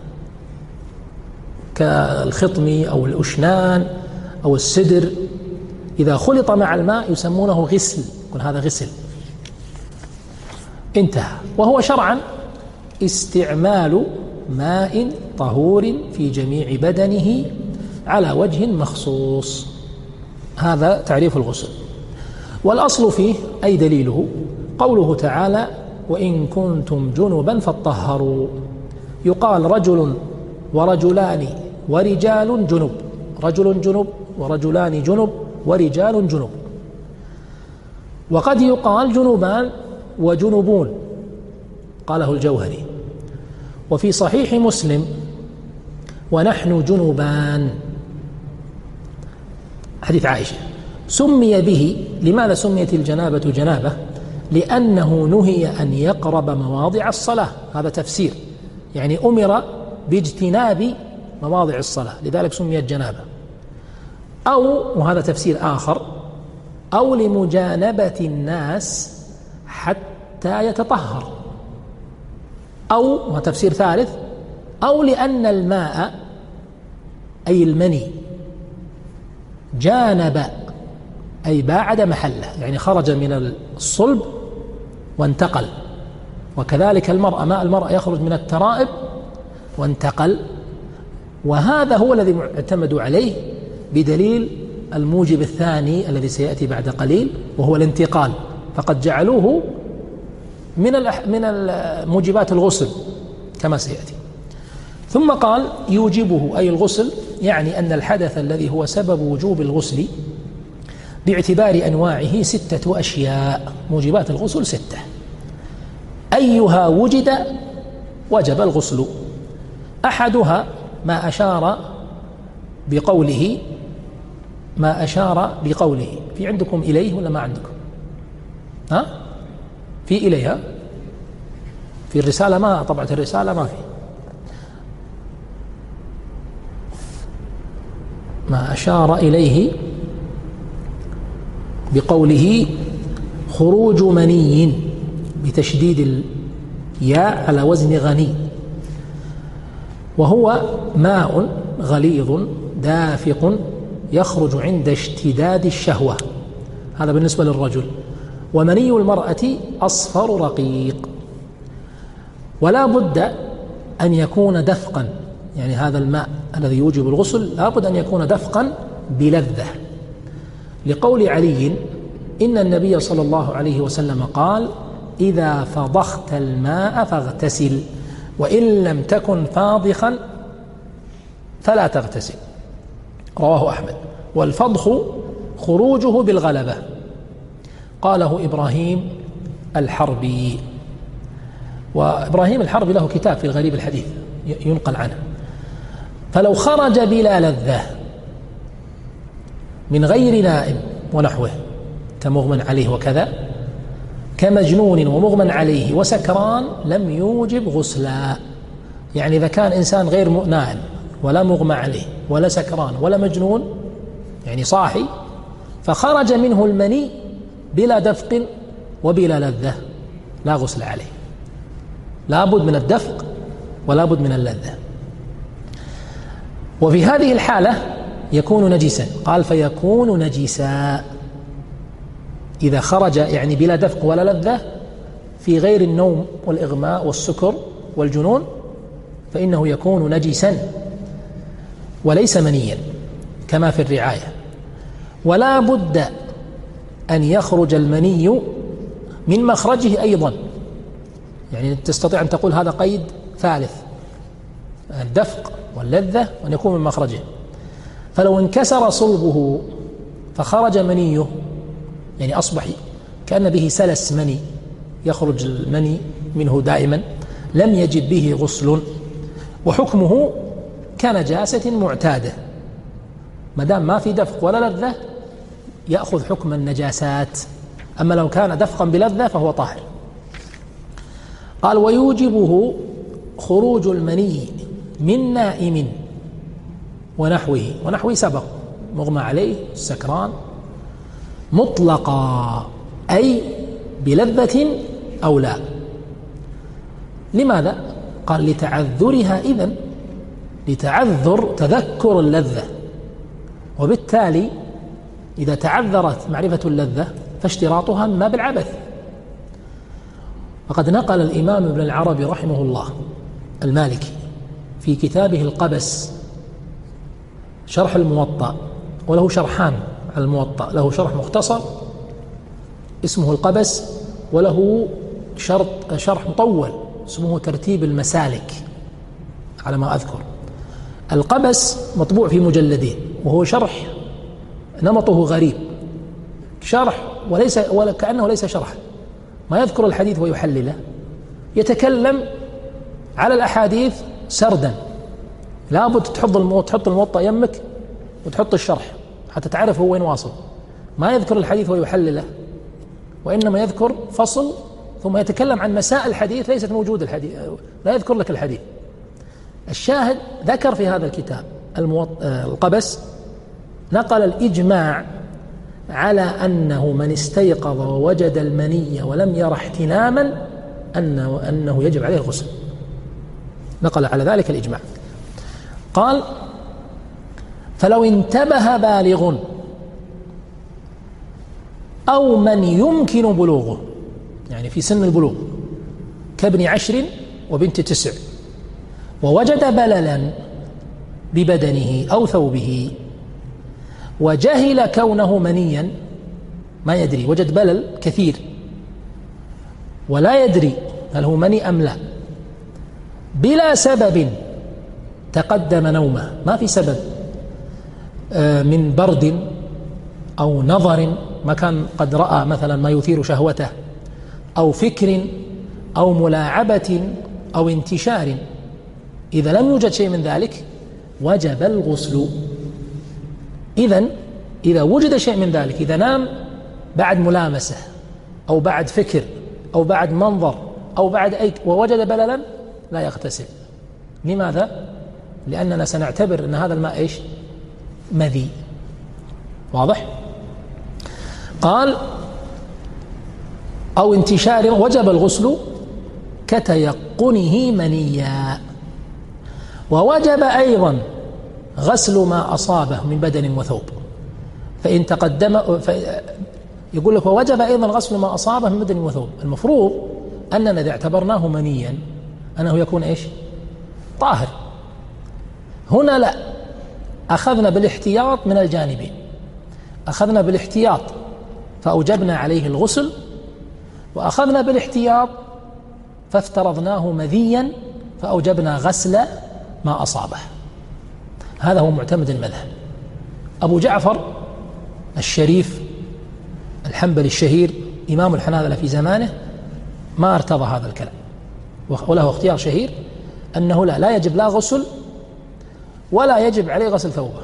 [SPEAKER 1] كالخطمي أو الأشنان أو السدر، إذا خلط مع الماء يسمونه غسل، يقول هذا غسل. انتهى. وهو شرعا استعمال ماء طهور في جميع بدنه على وجه مخصوص. هذا تعريف الغسل. والأصل فيه أي دليله قوله تعالى وإن كنتم جنبا فاطهروا. يقال رجل ورجلان ورجال جنب، رجل جنب ورجلان جنب ورجال جنب. وقد يقال جنوبان وجنوبون، قاله الجوهري. وفي صحيح مسلم ونحن جنوبان، حديث عائشة. سمي به، لماذا سميت الجنابة جنابة؟ لأنه نهي أن يقرب مواضع الصلاة، هذا تفسير، يعني أمر باجتناب مواضع الصلاة، لذلك سميت جنابة. أو، وهذا تفسير آخر، أو لمجانبة الناس حتى يتطهر، أو، وتفسير ثالث، أو لأن الماء أي المني جانب أي باعد محله، يعني خرج من الصلب وانتقل. وكذلك المرأة، ماء المرأة يخرج من الترائب وانتقل، وهذا هو الذي اعتمد عليه بدليل الموجب الثاني الذي سيأتي بعد قليل، وهو الانتقال، فقد جعلوه من من موجبات الغسل كما سيأتي. ثم قال يوجبه أي الغسل، يعني أن الحدث الذي هو سبب وجوب الغسل باعتبار أنواعه ستة أشياء، موجبات الغسل ستة، أيها وجد وجب الغسل. أحدها ما أشار بقوله ما أشار بقوله في عندكم إليه ولا ما عندكم؟ ها؟ في إليها؟ في الرسالة ما طبعت الرسالة ما في. ما أشار إليه بقوله خروج مني بتشديد الياء على وزن غني، وهو ماء غليظ دافق يخرج عند اشتداد الشهوة، هذا بالنسبة للرجل. ومني المرأة أصفر رقيق. ولا بد أن يكون دفقا، يعني هذا الماء الذي يوجب الغسل لا بد أن يكون دفقا بلذة، لقول علي إن النبي صلى الله عليه وسلم قال إذا فضخت الماء فاغتسل، وإن لم تكن فاضخا فلا تغتسل، رواه أحمد. والفضخ خروجه بالغلبة، قاله إبراهيم الحربي. وإبراهيم الحربي له كتاب في الغريب الحديث ينقل عنه. فلو خرج بلا لذة من غير نائم ونحوه كمغمى عليه وكذا، كمجنون ومغمى عليه وسكران، لم يوجب غسلا. يعني إذا كان إنسان غير نائم ولا مغمى عليه ولا سكران ولا مجنون، يعني صاحي، فخرج منه المني بلا دفق وبلا لذة، لا غسل عليه، لا بد من الدفق ولا بد من اللذة. وفي هذه الحالة يكون نجسا، قال فيكون نجسا إذا خرج يعني بلا دفق ولا لذة في غير النوم والإغماء والسكر والجنون، فإنه يكون نجسا وليس منيا كما في الرعاية. ولا بد أن يخرج المني من مخرجه أيضا، يعني تستطيع أن تقول هذا قيد ثالث، الدفق واللذة وأن يكون من مخرجه. فلو انكسر صلبه فخرج منيه، يعني أصبح كأن به سلس مني، يخرج المني منه دائما، لم يجد به غسل، وحكمه كنجاسة معتادة، ما دام ما في دفق ولا لذة يأخذ حكم النجاسات. أما لو كان دفقا بلذة فهو طاهر. قال ويوجبه خروج المني من نائم ونحوه، ونحوه سبق، مغمى عليه، السكران، مطلقا أي بلذة أو لا. لماذا؟ قال لتعذرها، إذن لتعذر تذكر اللذة، وبالتالي إذا تعذرت معرفة اللذة فاشتراطها ما بالعبث. وقد نقل الإمام ابن العربي رحمه الله المالكي في كتابه القبس شرح الموطأ، وله شرحان على الموطأ، له شرح مختصر اسمه القبس، وله شرط شرح مطول اسمه ترتيب المسالك على ما أذكر. القبس مطبوع في مجلدين، وهو شرح نمطه غريب، شرح وليس ولا كأنه ليس شرح، ما يذكر الحديث ويحلله، يتكلم على الأحاديث سردا، لابد تحط الموطأ تحط الموطأ يمك وتحط الشرح حتى تعرف هو وين واصل. ما يذكر الحديث ويحلله، وإنما يذكر فصل ثم يتكلم عن مسائل الحديث ليست موجودة الحديث، لا يذكر لك الحديث. الشاهد ذكر في هذا الكتاب الموط... القبس نقل الإجماع على أنه من استيقظ ووجد المني ولم ير احتلاما أنه, أنه يجب عليه الغسل، نقل على ذلك الإجماع. قال: فلو انتبه بالغ أو من يمكن بلوغه، يعني في سن البلوغ كابن عشر وبنت تسع، ووجد بللا ببدنه أو ثوبه وجهل كونه منيا، ما يدري، وجد بلل كثير ولا يدري هل هو مني أم لا، بلا سبب تقدم نومه، ما في سبب من برد أو نظر، ما كان قد رأى مثلا ما يثير شهوته، أو فكر أو ملاعبة أو انتشار، إذا لم يوجد شيء من ذلك وجب الغسل. إذن إذا وجد شيء من ذلك، إذا نام بعد ملامسة أو بعد فكر أو بعد منظر أو بعد أي ووجد بللا لا يغتسل. لماذا؟ لأننا سنعتبر أن هذا الماء إيش؟ مذي. واضح؟ قال: أو انتشار وجب الغسل كتيقنه منيا. ووجب أيضا غسل ما أصابه من بدن وثوب، فإن تقدم يقول لك ووجب أيضا غسل ما أصابه من بدن وثوب. المفروض أننا إذا اعتبرناه منيا أنه يكون إيش؟ طاهر. هنا لا، أخذنا بالاحتياط من الجانبين، أخذنا بالاحتياط فأوجبنا عليه الغسل، وأخذنا بالاحتياط فافترضناه مذيا فأوجبنا غسل ما أصابه. هذا هو معتمد المذهب. أبو جعفر الشريف الحنبلي الشهير إمام الحنابلة في زمانه ما ارتضى هذا الكلام، وله اختيار شهير أنه لا لا يجب لا غسل ولا يجب عليه غسل ثوبه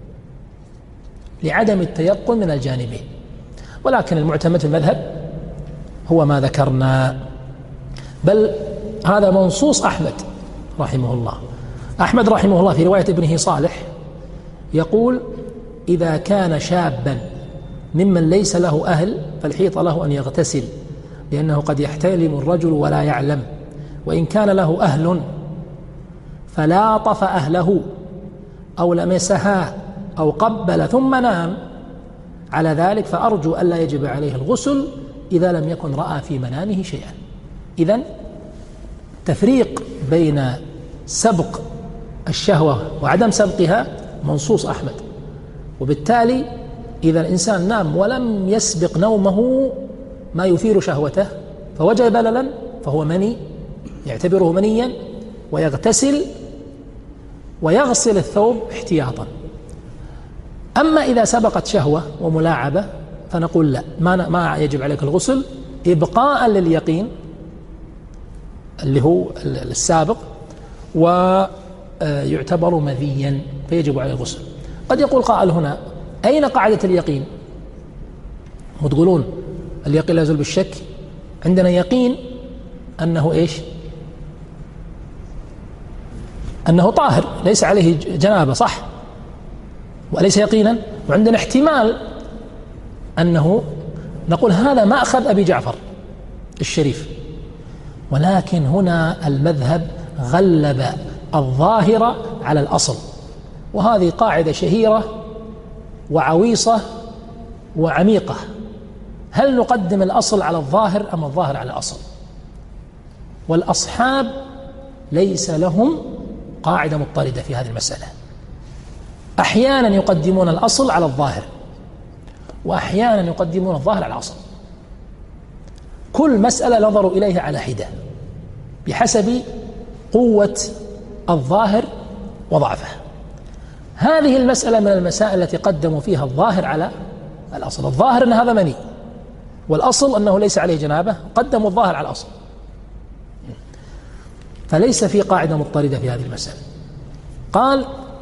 [SPEAKER 1] لعدم التيقن من الجانبين. ولكن المعتمد في المذهب هو ما ذكرنا، بل هذا منصوص أحمد رحمه الله. أحمد رحمه الله في رواية ابنه صالح يقول: إذا كان شابا ممن ليس له أهل فالحيط له أن يغتسل، لأنه قد يحتلم الرجل ولا يعلم، وإن كان له أهل فلاطف أهله أو لمسها أو قبل ثم نام على ذلك فأرجو ألا يجب عليه الغسل إذا لم يكن رأى في منامه شيئا. إذن تفريق بين سبق الشهوة وعدم سبقها منصوص أحمد، وبالتالي إذا الإنسان نام ولم يسبق نومه ما يثير شهوته فوجد بللا فهو مني، يعتبره منيا ويغتسل ويغسل الثوب احتياطا. أما إذا سبقت شهوة وملاعبة فنقول لا، ما ما يجب عليك الغسل إبقاء لليقين اللي هو السابق، ويعتبر مذيا فيجب عليه الغسل. قد يقول قائل هنا: أين قاعدة اليقين؟ وتقولون اليقين لا يزول بالشك. عندنا يقين أنه إيش؟ أنه طاهر ليس عليه جنابة، صح؟ وليس يقينا. وعندنا احتمال أنه نقول هذا مأخذ أبي جعفر الشريف، ولكن هنا المذهب غلب الظاهر على الأصل، وهذه قاعدة شهيرة وعويصة وعميقة. هل نقدم الأصل على الظاهر أم الظاهر على الأصل؟ والأصحاب ليس لهم قاعدة مضطردة في هذه المسألة، أحيانا يقدمون الأصل على الظاهر وأحيانا يقدمون الظاهر على الأصل. كل مسألة نظروا إليها على حدة بحسب قوة الظاهر وضعفه. هذه المسألة من المسائل التي قدموا فيها الظاهر على الأصل. الظاهر أن هذا مني، والأصل أنه ليس عليه جنابة، قدموا الظاهر على الأصل، فليس في قاعدة مضطردة في هذه المسألة. قال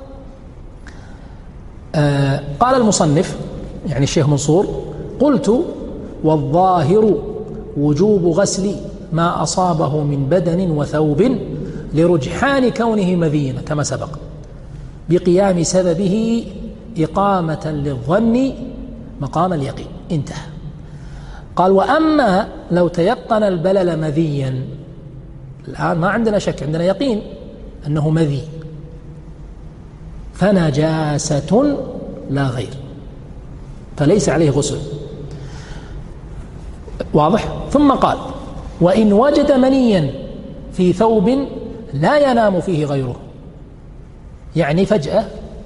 [SPEAKER 1] آه قال المصنف يعني الشيخ منصور: قلت والظاهر وجوب غسل ما أصابه من بدن وثوب لرجحان كونه مذيا كما سبق، بقيام سببه إقامة للظن مقام اليقين. انتهى. قال: وأما لو تيقن البلل مذيا، الآن ما عندنا شك، عندنا يقين أنه مذي، فنجاسة لا غير، فليس عليه غسل. واضح؟ ثم قال: وإن وجد منيا في ثوب لا ينام فيه غيره، يعني فجأة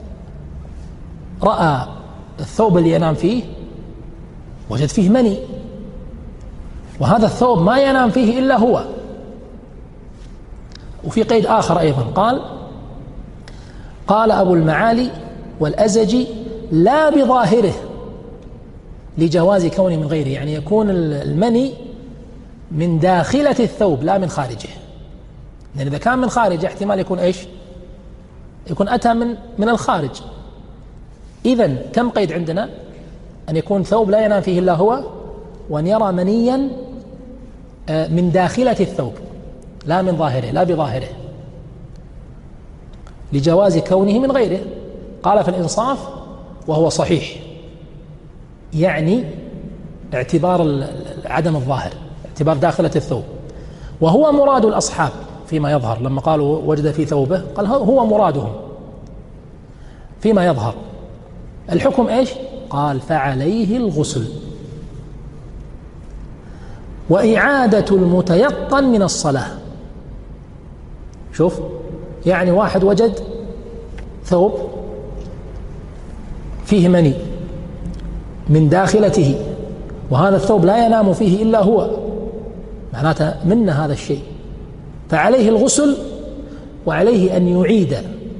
[SPEAKER 1] رأى الثوب اللي ينام فيه وجد فيه مني، وهذا الثوب ما ينام فيه إلا هو. وفي قيد آخر أيضا قال: قال أبو المعالي والأزجي: لا بظاهره لجواز كونه من غيره، يعني يكون المني من داخلة الثوب لا من خارجه، لأن إذا كان من خارجه احتمال يكون إيش؟ يكون أتى من من الخارج. إذن كم قيد عندنا؟ أن يكون ثوب لا ينام فيه إلا هو، وأن يرى منيا من داخلة الثوب لا من ظاهره، لا بظاهره، لجواز كونه من غيره. قال في الإنصاف: وهو صحيح، يعني اعتبار عدم الظاهر، اعتبار داخلة الثوب، وهو مراد الأصحاب فيما يظهر. لما قالوا وجد في ثوبه قال هو مرادهم فيما يظهر. الحكم إيش؟ قال: فعليه الغسل وإعادة المتيقن من الصلاة. شوف، يعني واحد وجد ثوب فيه مني من داخلته، وهذا الثوب لا ينام فيه إلا هو، معناته منا هذا الشيء، فعليه الغسل، وعليه أن يعيد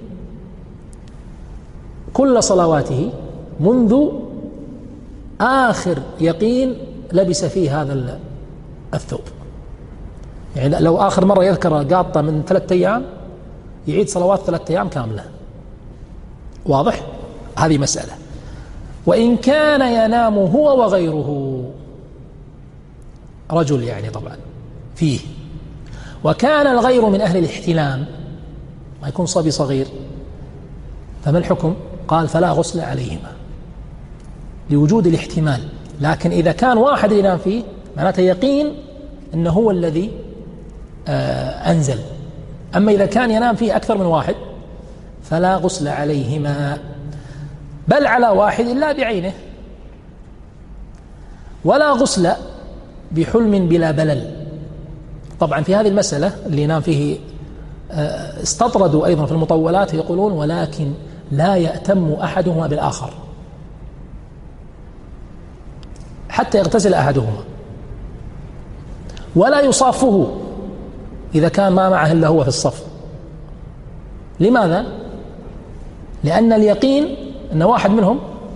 [SPEAKER 1] كل صلواته منذ آخر يقين لبس فيه هذا الثوب. يعني لو آخر مرة يذكر قاطة من ثلاثة أيام يعيد صلوات ثلاثة أيام كاملة. واضح؟ هذه مسألة. وإن كان ينام هو وغيره، رجل يعني طبعا فيه، وكان الغير من أهل الاحتلام، ما يكون صبي صغير، فما الحكم؟ قال: فلا غسل عليهما لوجود الاحتمال. لكن إذا كان واحد ينام فيه معناته يقين أنه هو الذي آه أنزل. أما إذا كان ينام فيه أكثر من واحد فلا غسل عليهما، بل على واحد لا بعينه، ولا غسل بحلم بلا بلل. طبعا في هذه المسألة اللي ينام فيه آه استطردوا أيضا في المطولات يقولون: ولكن لا يأتم أحدهما بالآخر حتى يغتسل أحدهما، ولا يصافه إذا كان ما معه إلا هو في الصف. لماذا؟ لأن اليقين أن واحد منهم،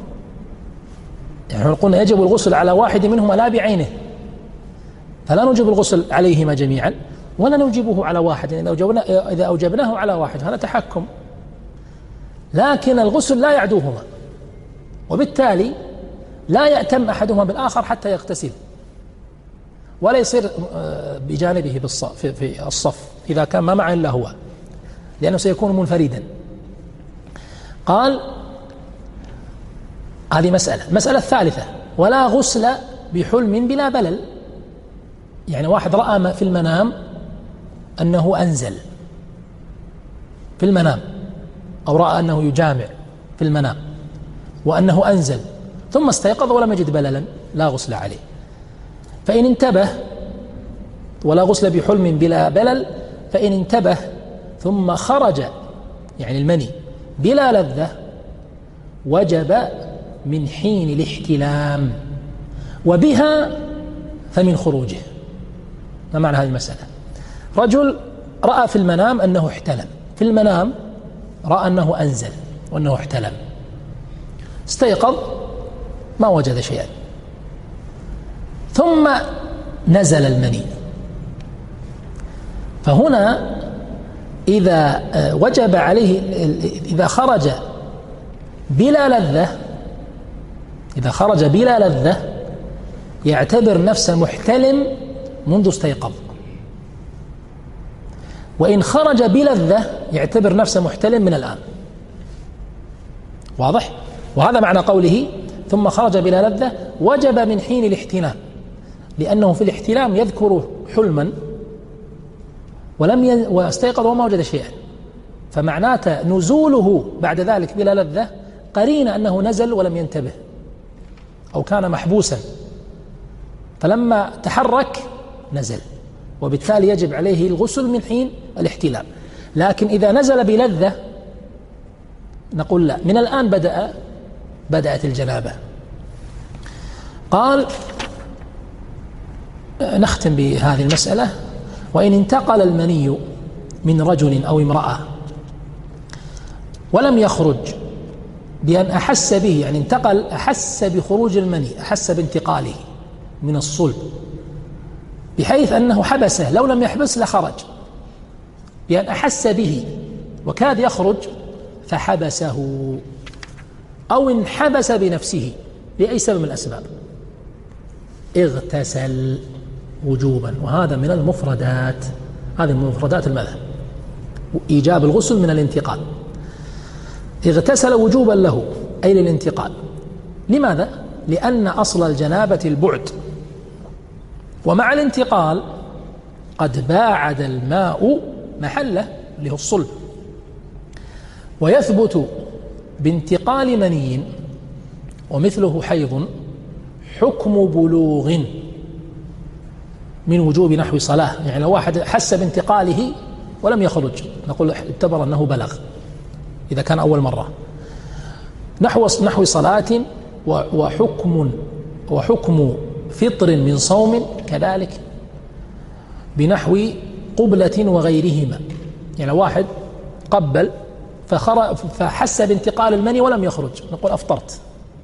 [SPEAKER 1] يعني قلنا يجب الغسل على واحد منهما لا بعينه، فلا نوجب الغسل عليهما جميعا، ولا نوجبه على واحد. إذا أوجبناه على واحد هذا تحكم، لكن الغسل لا يعدوهما، وبالتالي لا يأتم أحدهما بالآخر حتى يغتسل، ولا يصير بجانبه في الصف إذا كان ما معه إلا هو، لأنه سيكون منفردا. قال: هذه مسألة. المسألة الثالثة: ولا غسل بحلم بلا بلل، يعني واحد رأى في المنام أنه أنزل في المنام، أو رأى أنه يجامع في المنام وأنه أنزل، ثم استيقظ ولم يجد بللا، لا غسل عليه. فإن انتبه، ولا غسل بحلم بلا بلل، فإن انتبه ثم خرج يعني المني بلا لذة وجب من حين الاحتلام، وبها فمن خروجه. ما معنى هذه المسألة؟ رجل رأى في المنام أنه احتلم، في المنام رأى أنه أنزل وأنه احتلم، استيقظ ما وجد شيئا، ثم نزل المني. فهنا إذا وجب عليه، إذا خرج بلا لذة، إذا خرج بلا لذة يعتبر نفسه محتلم منذ استيقظ، وإن خرج بلذة يعتبر نفسه محتلم من الآن. واضح؟ وهذا معنى قوله ثم خرج بلا لذة، وجب من حين الاحتلام، لأنه في الاحتلام يذكر حلما ولم ي... واستيقظ وما وجد شيئا، فمعناته نزوله بعد ذلك بلا لذة قرين أنه نزل ولم ينتبه أو كان محبوسا، فلما تحرك نزل، وبالتالي يجب عليه الغسل من حين الاحتلام. لكن إذا نزل بلذة نقول لا، من الآن بدأ بدأت الجنابة. قال نختم بهذه المسألة: وإن انتقل المني من رجل أو امرأة ولم يخرج بأن أحس به، يعني انتقل أحس بخروج المني، أحس بانتقاله من الصلب بحيث أنه حبسه، لو لم يحبس لخرج، بأن أحس به وكاد يخرج فحبسه، أو انحبس بنفسه لأي سبب من الأسباب، اغتسل وجوبا. وهذا من المفردات، هذه من مفردات المذهب، إيجاب الغسل من الانتقال. اغتسل وجوبا له أي للانتقال. لماذا؟ لأن أصل الجنابة البعد، ومع الانتقال قد باعد الماء محله اللي هو الصلب، ويثبت بانتقال مني ومثله حيض حكم بلوغ من وجوب نحو صلاة. يعني لو واحد حس بانتقاله ولم يخرج نقول اعتبر أنه بلغ إذا كان أول مرة، نحو نحو صلاة، وحكم وحكم فطر من صوم كذلك بنحو قبلة وغيرهما. يعني لو واحد قبل فحس بانتقال المني ولم يخرج نقول أفطرت.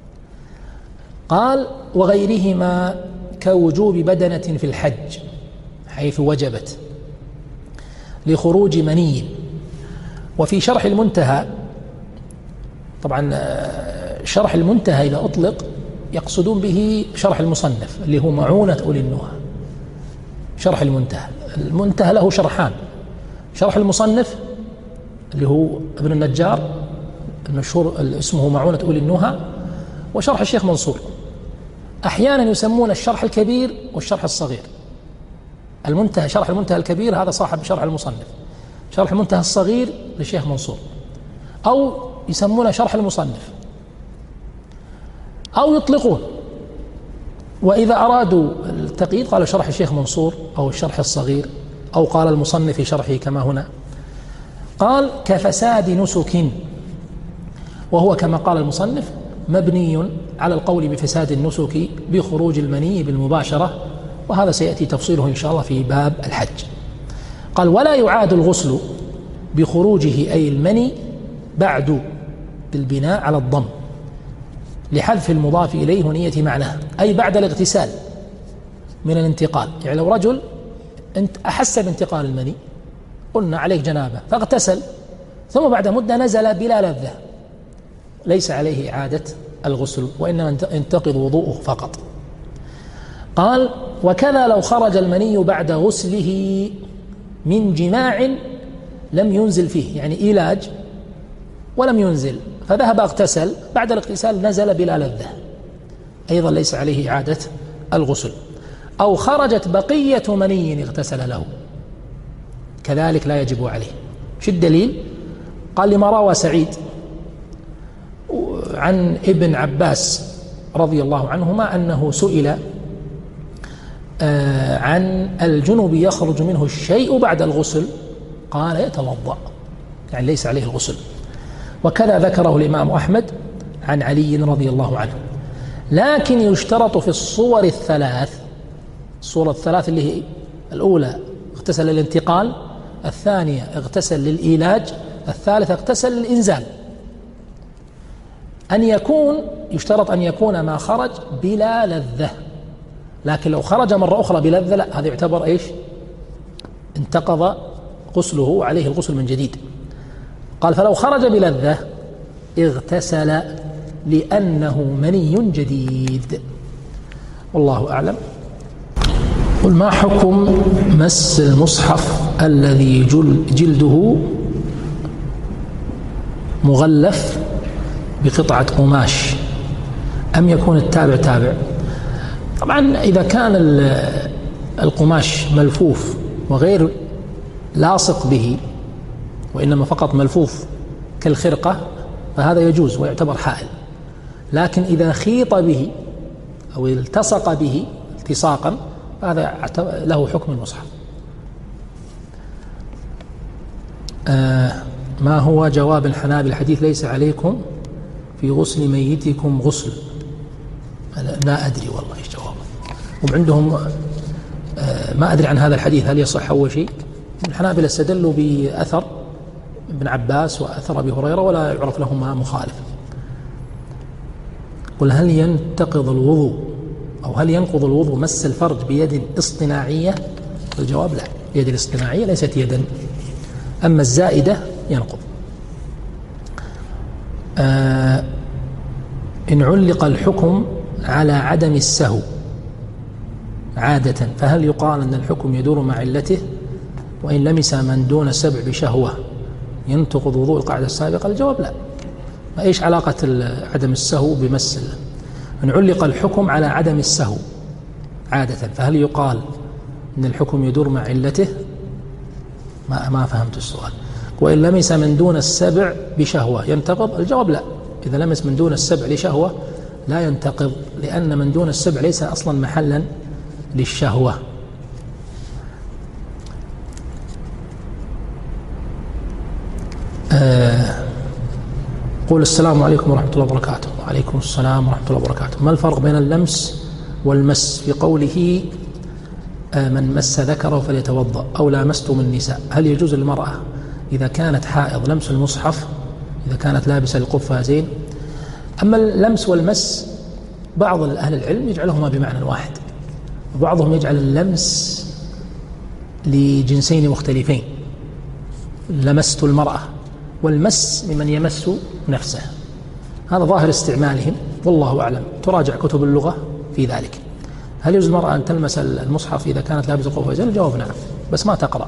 [SPEAKER 1] قال وغيرهما كوجوب بدنة في الحج حيث وجبت لخروج مني. وفي شرح المنتهى، طبعا شرح المنتهى إذا أطلق يقصدون به شرح المصنف اللي هو معونة أولي النهى. شرح المنتهى، المنتهى له شرحان: شرح المصنف اللي هو ابن النجار المشهور اسمه معونة أولي النهى، وشرح الشيخ منصور. أحيانا يسمون الشرح الكبير والشرح الصغير. المنتهى، شرح المنتهى الكبير هذا صاحب شرح المصنف، شرح المنتهى الصغير للشيخ منصور، أو يسمونه شرح المصنف، أو يطلقون. وإذا أرادوا التقييد قالوا شرح الشيخ منصور أو الشرح الصغير، أو قال المصنف في شرحه كما هنا. قال كفساد نسك، وهو كما قال المصنف مبني على القول بفساد النسك بخروج المني بالمباشرة، وهذا سيأتي تفصيله إن شاء الله في باب الحج. قال ولا يعاد الغسل بخروجه أي المني بعد بالبناء على الضم لحذف المضاف إليه ونية معناه، أي بعد الاغتسال من الانتقال. يعني لو رجل انت أحس بانتقال المني قلنا عليك جنابة فاغتسل، ثم بعد مدة نزل بلا لذة، ليس عليه إعادة الغسل، وإنما ينتقض وضوءه فقط. قال وكذا لو خرج المني بعد غسله من جماع لم ينزل فيه، يعني إيلاج ولم ينزل، فذهب اغتسل، بعد الاغتسال نزل بلا لذة، أيضا ليس عليه إعادة الغسل. أو خرجت بقية مني اغتسل له، كذلك لا يجب عليه. شو الدليل؟ قال لما روى سعيد عن ابن عباس رضي الله عنهما أنه سئل عن الجنب يخرج منه الشيء بعد الغسل، قال يتوضأ، يعني ليس عليه الغسل. وكذا ذكره الإمام أحمد عن علي رضي الله عنه. لكن يشترط في الصور الثلاث، الصورة الثلاث اللي هي الأولى اغتسل للانتقال، الثانية اغتسل للإيلاج، الثالثة اغتسل للإنزال. أن يكون يشترط أن يكون ما خرج بلا لذة، لكن لو خرج مرة أخرى بلذة لا، هذا يعتبر إيش؟ انتقض غسله وعليه الغسل من جديد. قال فلو خرج بلذة اغتسل لأنه مني جديد. والله أعلم. قل ما حكم مس المصحف الذي جلده مغلف بقطعة قماش أم يكون التابع تابع؟ طبعا إذا كان القماش ملفوف وغير لاصق به وإنما فقط ملفوف كالخرقة فهذا يجوز ويعتبر حائل، لكن إذا خيط به أو التصق به التصاقا هذا له حكم المصحف. آه ما هو جواب الحنابلة الحديث ليس عليكم في غسل ميتكم غسل؟ لا أدري والله إيش جوابه. هم عندهم آه ما أدري عن هذا الحديث هل يصح أول شيء. الحنابلة استدلوا بأثر ابن عباس وأثر أبي هريرة ولا يعرف لهما مخالف. قل هل ينتقض الوضوء أو هل ينقض الوضوء مس الفرج بيد اصطناعية؟ الجواب لا، اليد الاصطناعية ليست يدا، أما الزائدة ينقض. آه إن علق الحكم على عدم السهو عادة فهل يقال أن الحكم يدور مع علته؟ وإن لمس من دون السبع بشهوة ينتقض وضوء القاعدة السابقة؟ الجواب لا. إيش علاقة عدم السهو بمس؟ إن علق الحكم على عدم السهو عادة فهل يقال أن الحكم يدور مع علته؟ ما ما فهمت السؤال. وإن لمس من دون السبع بشهوة ينتقض؟ الجواب لا. إذا لمس من دون السبع لشهوة لا ينتقض، لأن من دون السبع ليس أصلا محلا للشهوة. آه قول السلام عليكم ورحمة الله وبركاته. وعليكم السلام ورحمة الله وبركاته. ما الفرق بين اللمس والمس في قوله آه من مس ذكره فليتوضأ أو لامستم النساء؟ هل يجوز للمرأة إذا كانت حائض لمس المصحف إذا كانت لابسة القفازين؟ أما اللمس والمس بعض أهل العلم يجعلهما بمعنى واحد، وبعضهم يجعل اللمس لجنسين مختلفين، لمست المرأة والمس لمن يمس نفسه. هذا ظاهر استعمالهم والله أعلم، تراجع كتب اللغة في ذلك. هل يجوز المرأة أن تلمس المصحف إذا كانت لابسة قفازين؟ الجواب نعم، بس ما تقرأ.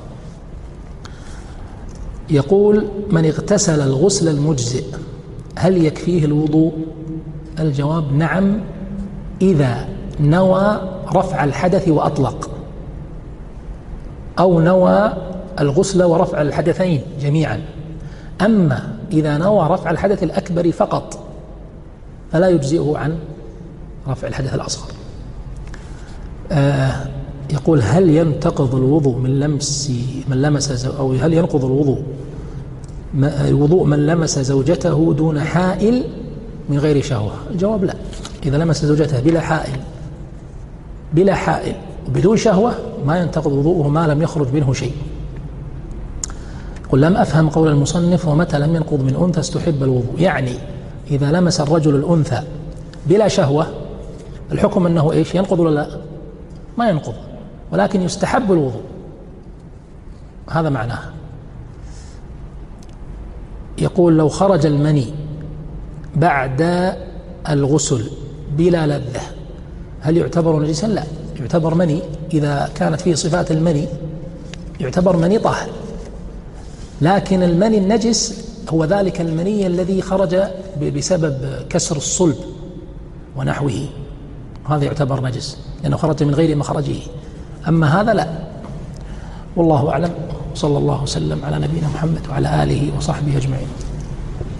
[SPEAKER 1] يقول من اغتسل الغسل المجزئ هل يكفيه الوضوء؟ الجواب نعم، إذا نوى رفع الحدث وأطلق، أو نوى الغسل ورفع الحدثين جميعا. أما إذا نوى رفع الحدث الأكبر فقط فلا يجزئه عن رفع الحدث الأصغر. آه يقول هل ينتقض الوضوء من لمس من لمس أو هل ينقض الوضوء وضوء من لمس زوجته دون حائل من غير شهوة؟ الجواب لا. إذا لمس زوجته بلا حائل بلا حائل وبدون شهوة ما ينتقض وضوءه ما لم يخرج منه شيء. قل لم أفهم قول المصنف ومتى لم ينقض من أنثى استحب الوضوء، يعني إذا لمس الرجل الأنثى بلا شهوة الحكم أنه إيش؟ ينقض ولا لا؟ ما ينقض، ولكن يستحب الوضوء، هذا معناه. يقول لو خرج المني بعد الغسل بلا لذة هل يعتبر نجسا؟ لا، يعتبر مني إذا كانت فيه صفات المني، يعتبر مني طاهر. لكن المني النجس هو ذلك المني الذي خرج بسبب كسر الصلب ونحوه، هذا يعتبر نجس لأنه خرج من غير مخرجه. أما هذا لا. والله أعلم. صلى الله وسلم على نبينا محمد وعلى آله وصحبه أجمعين.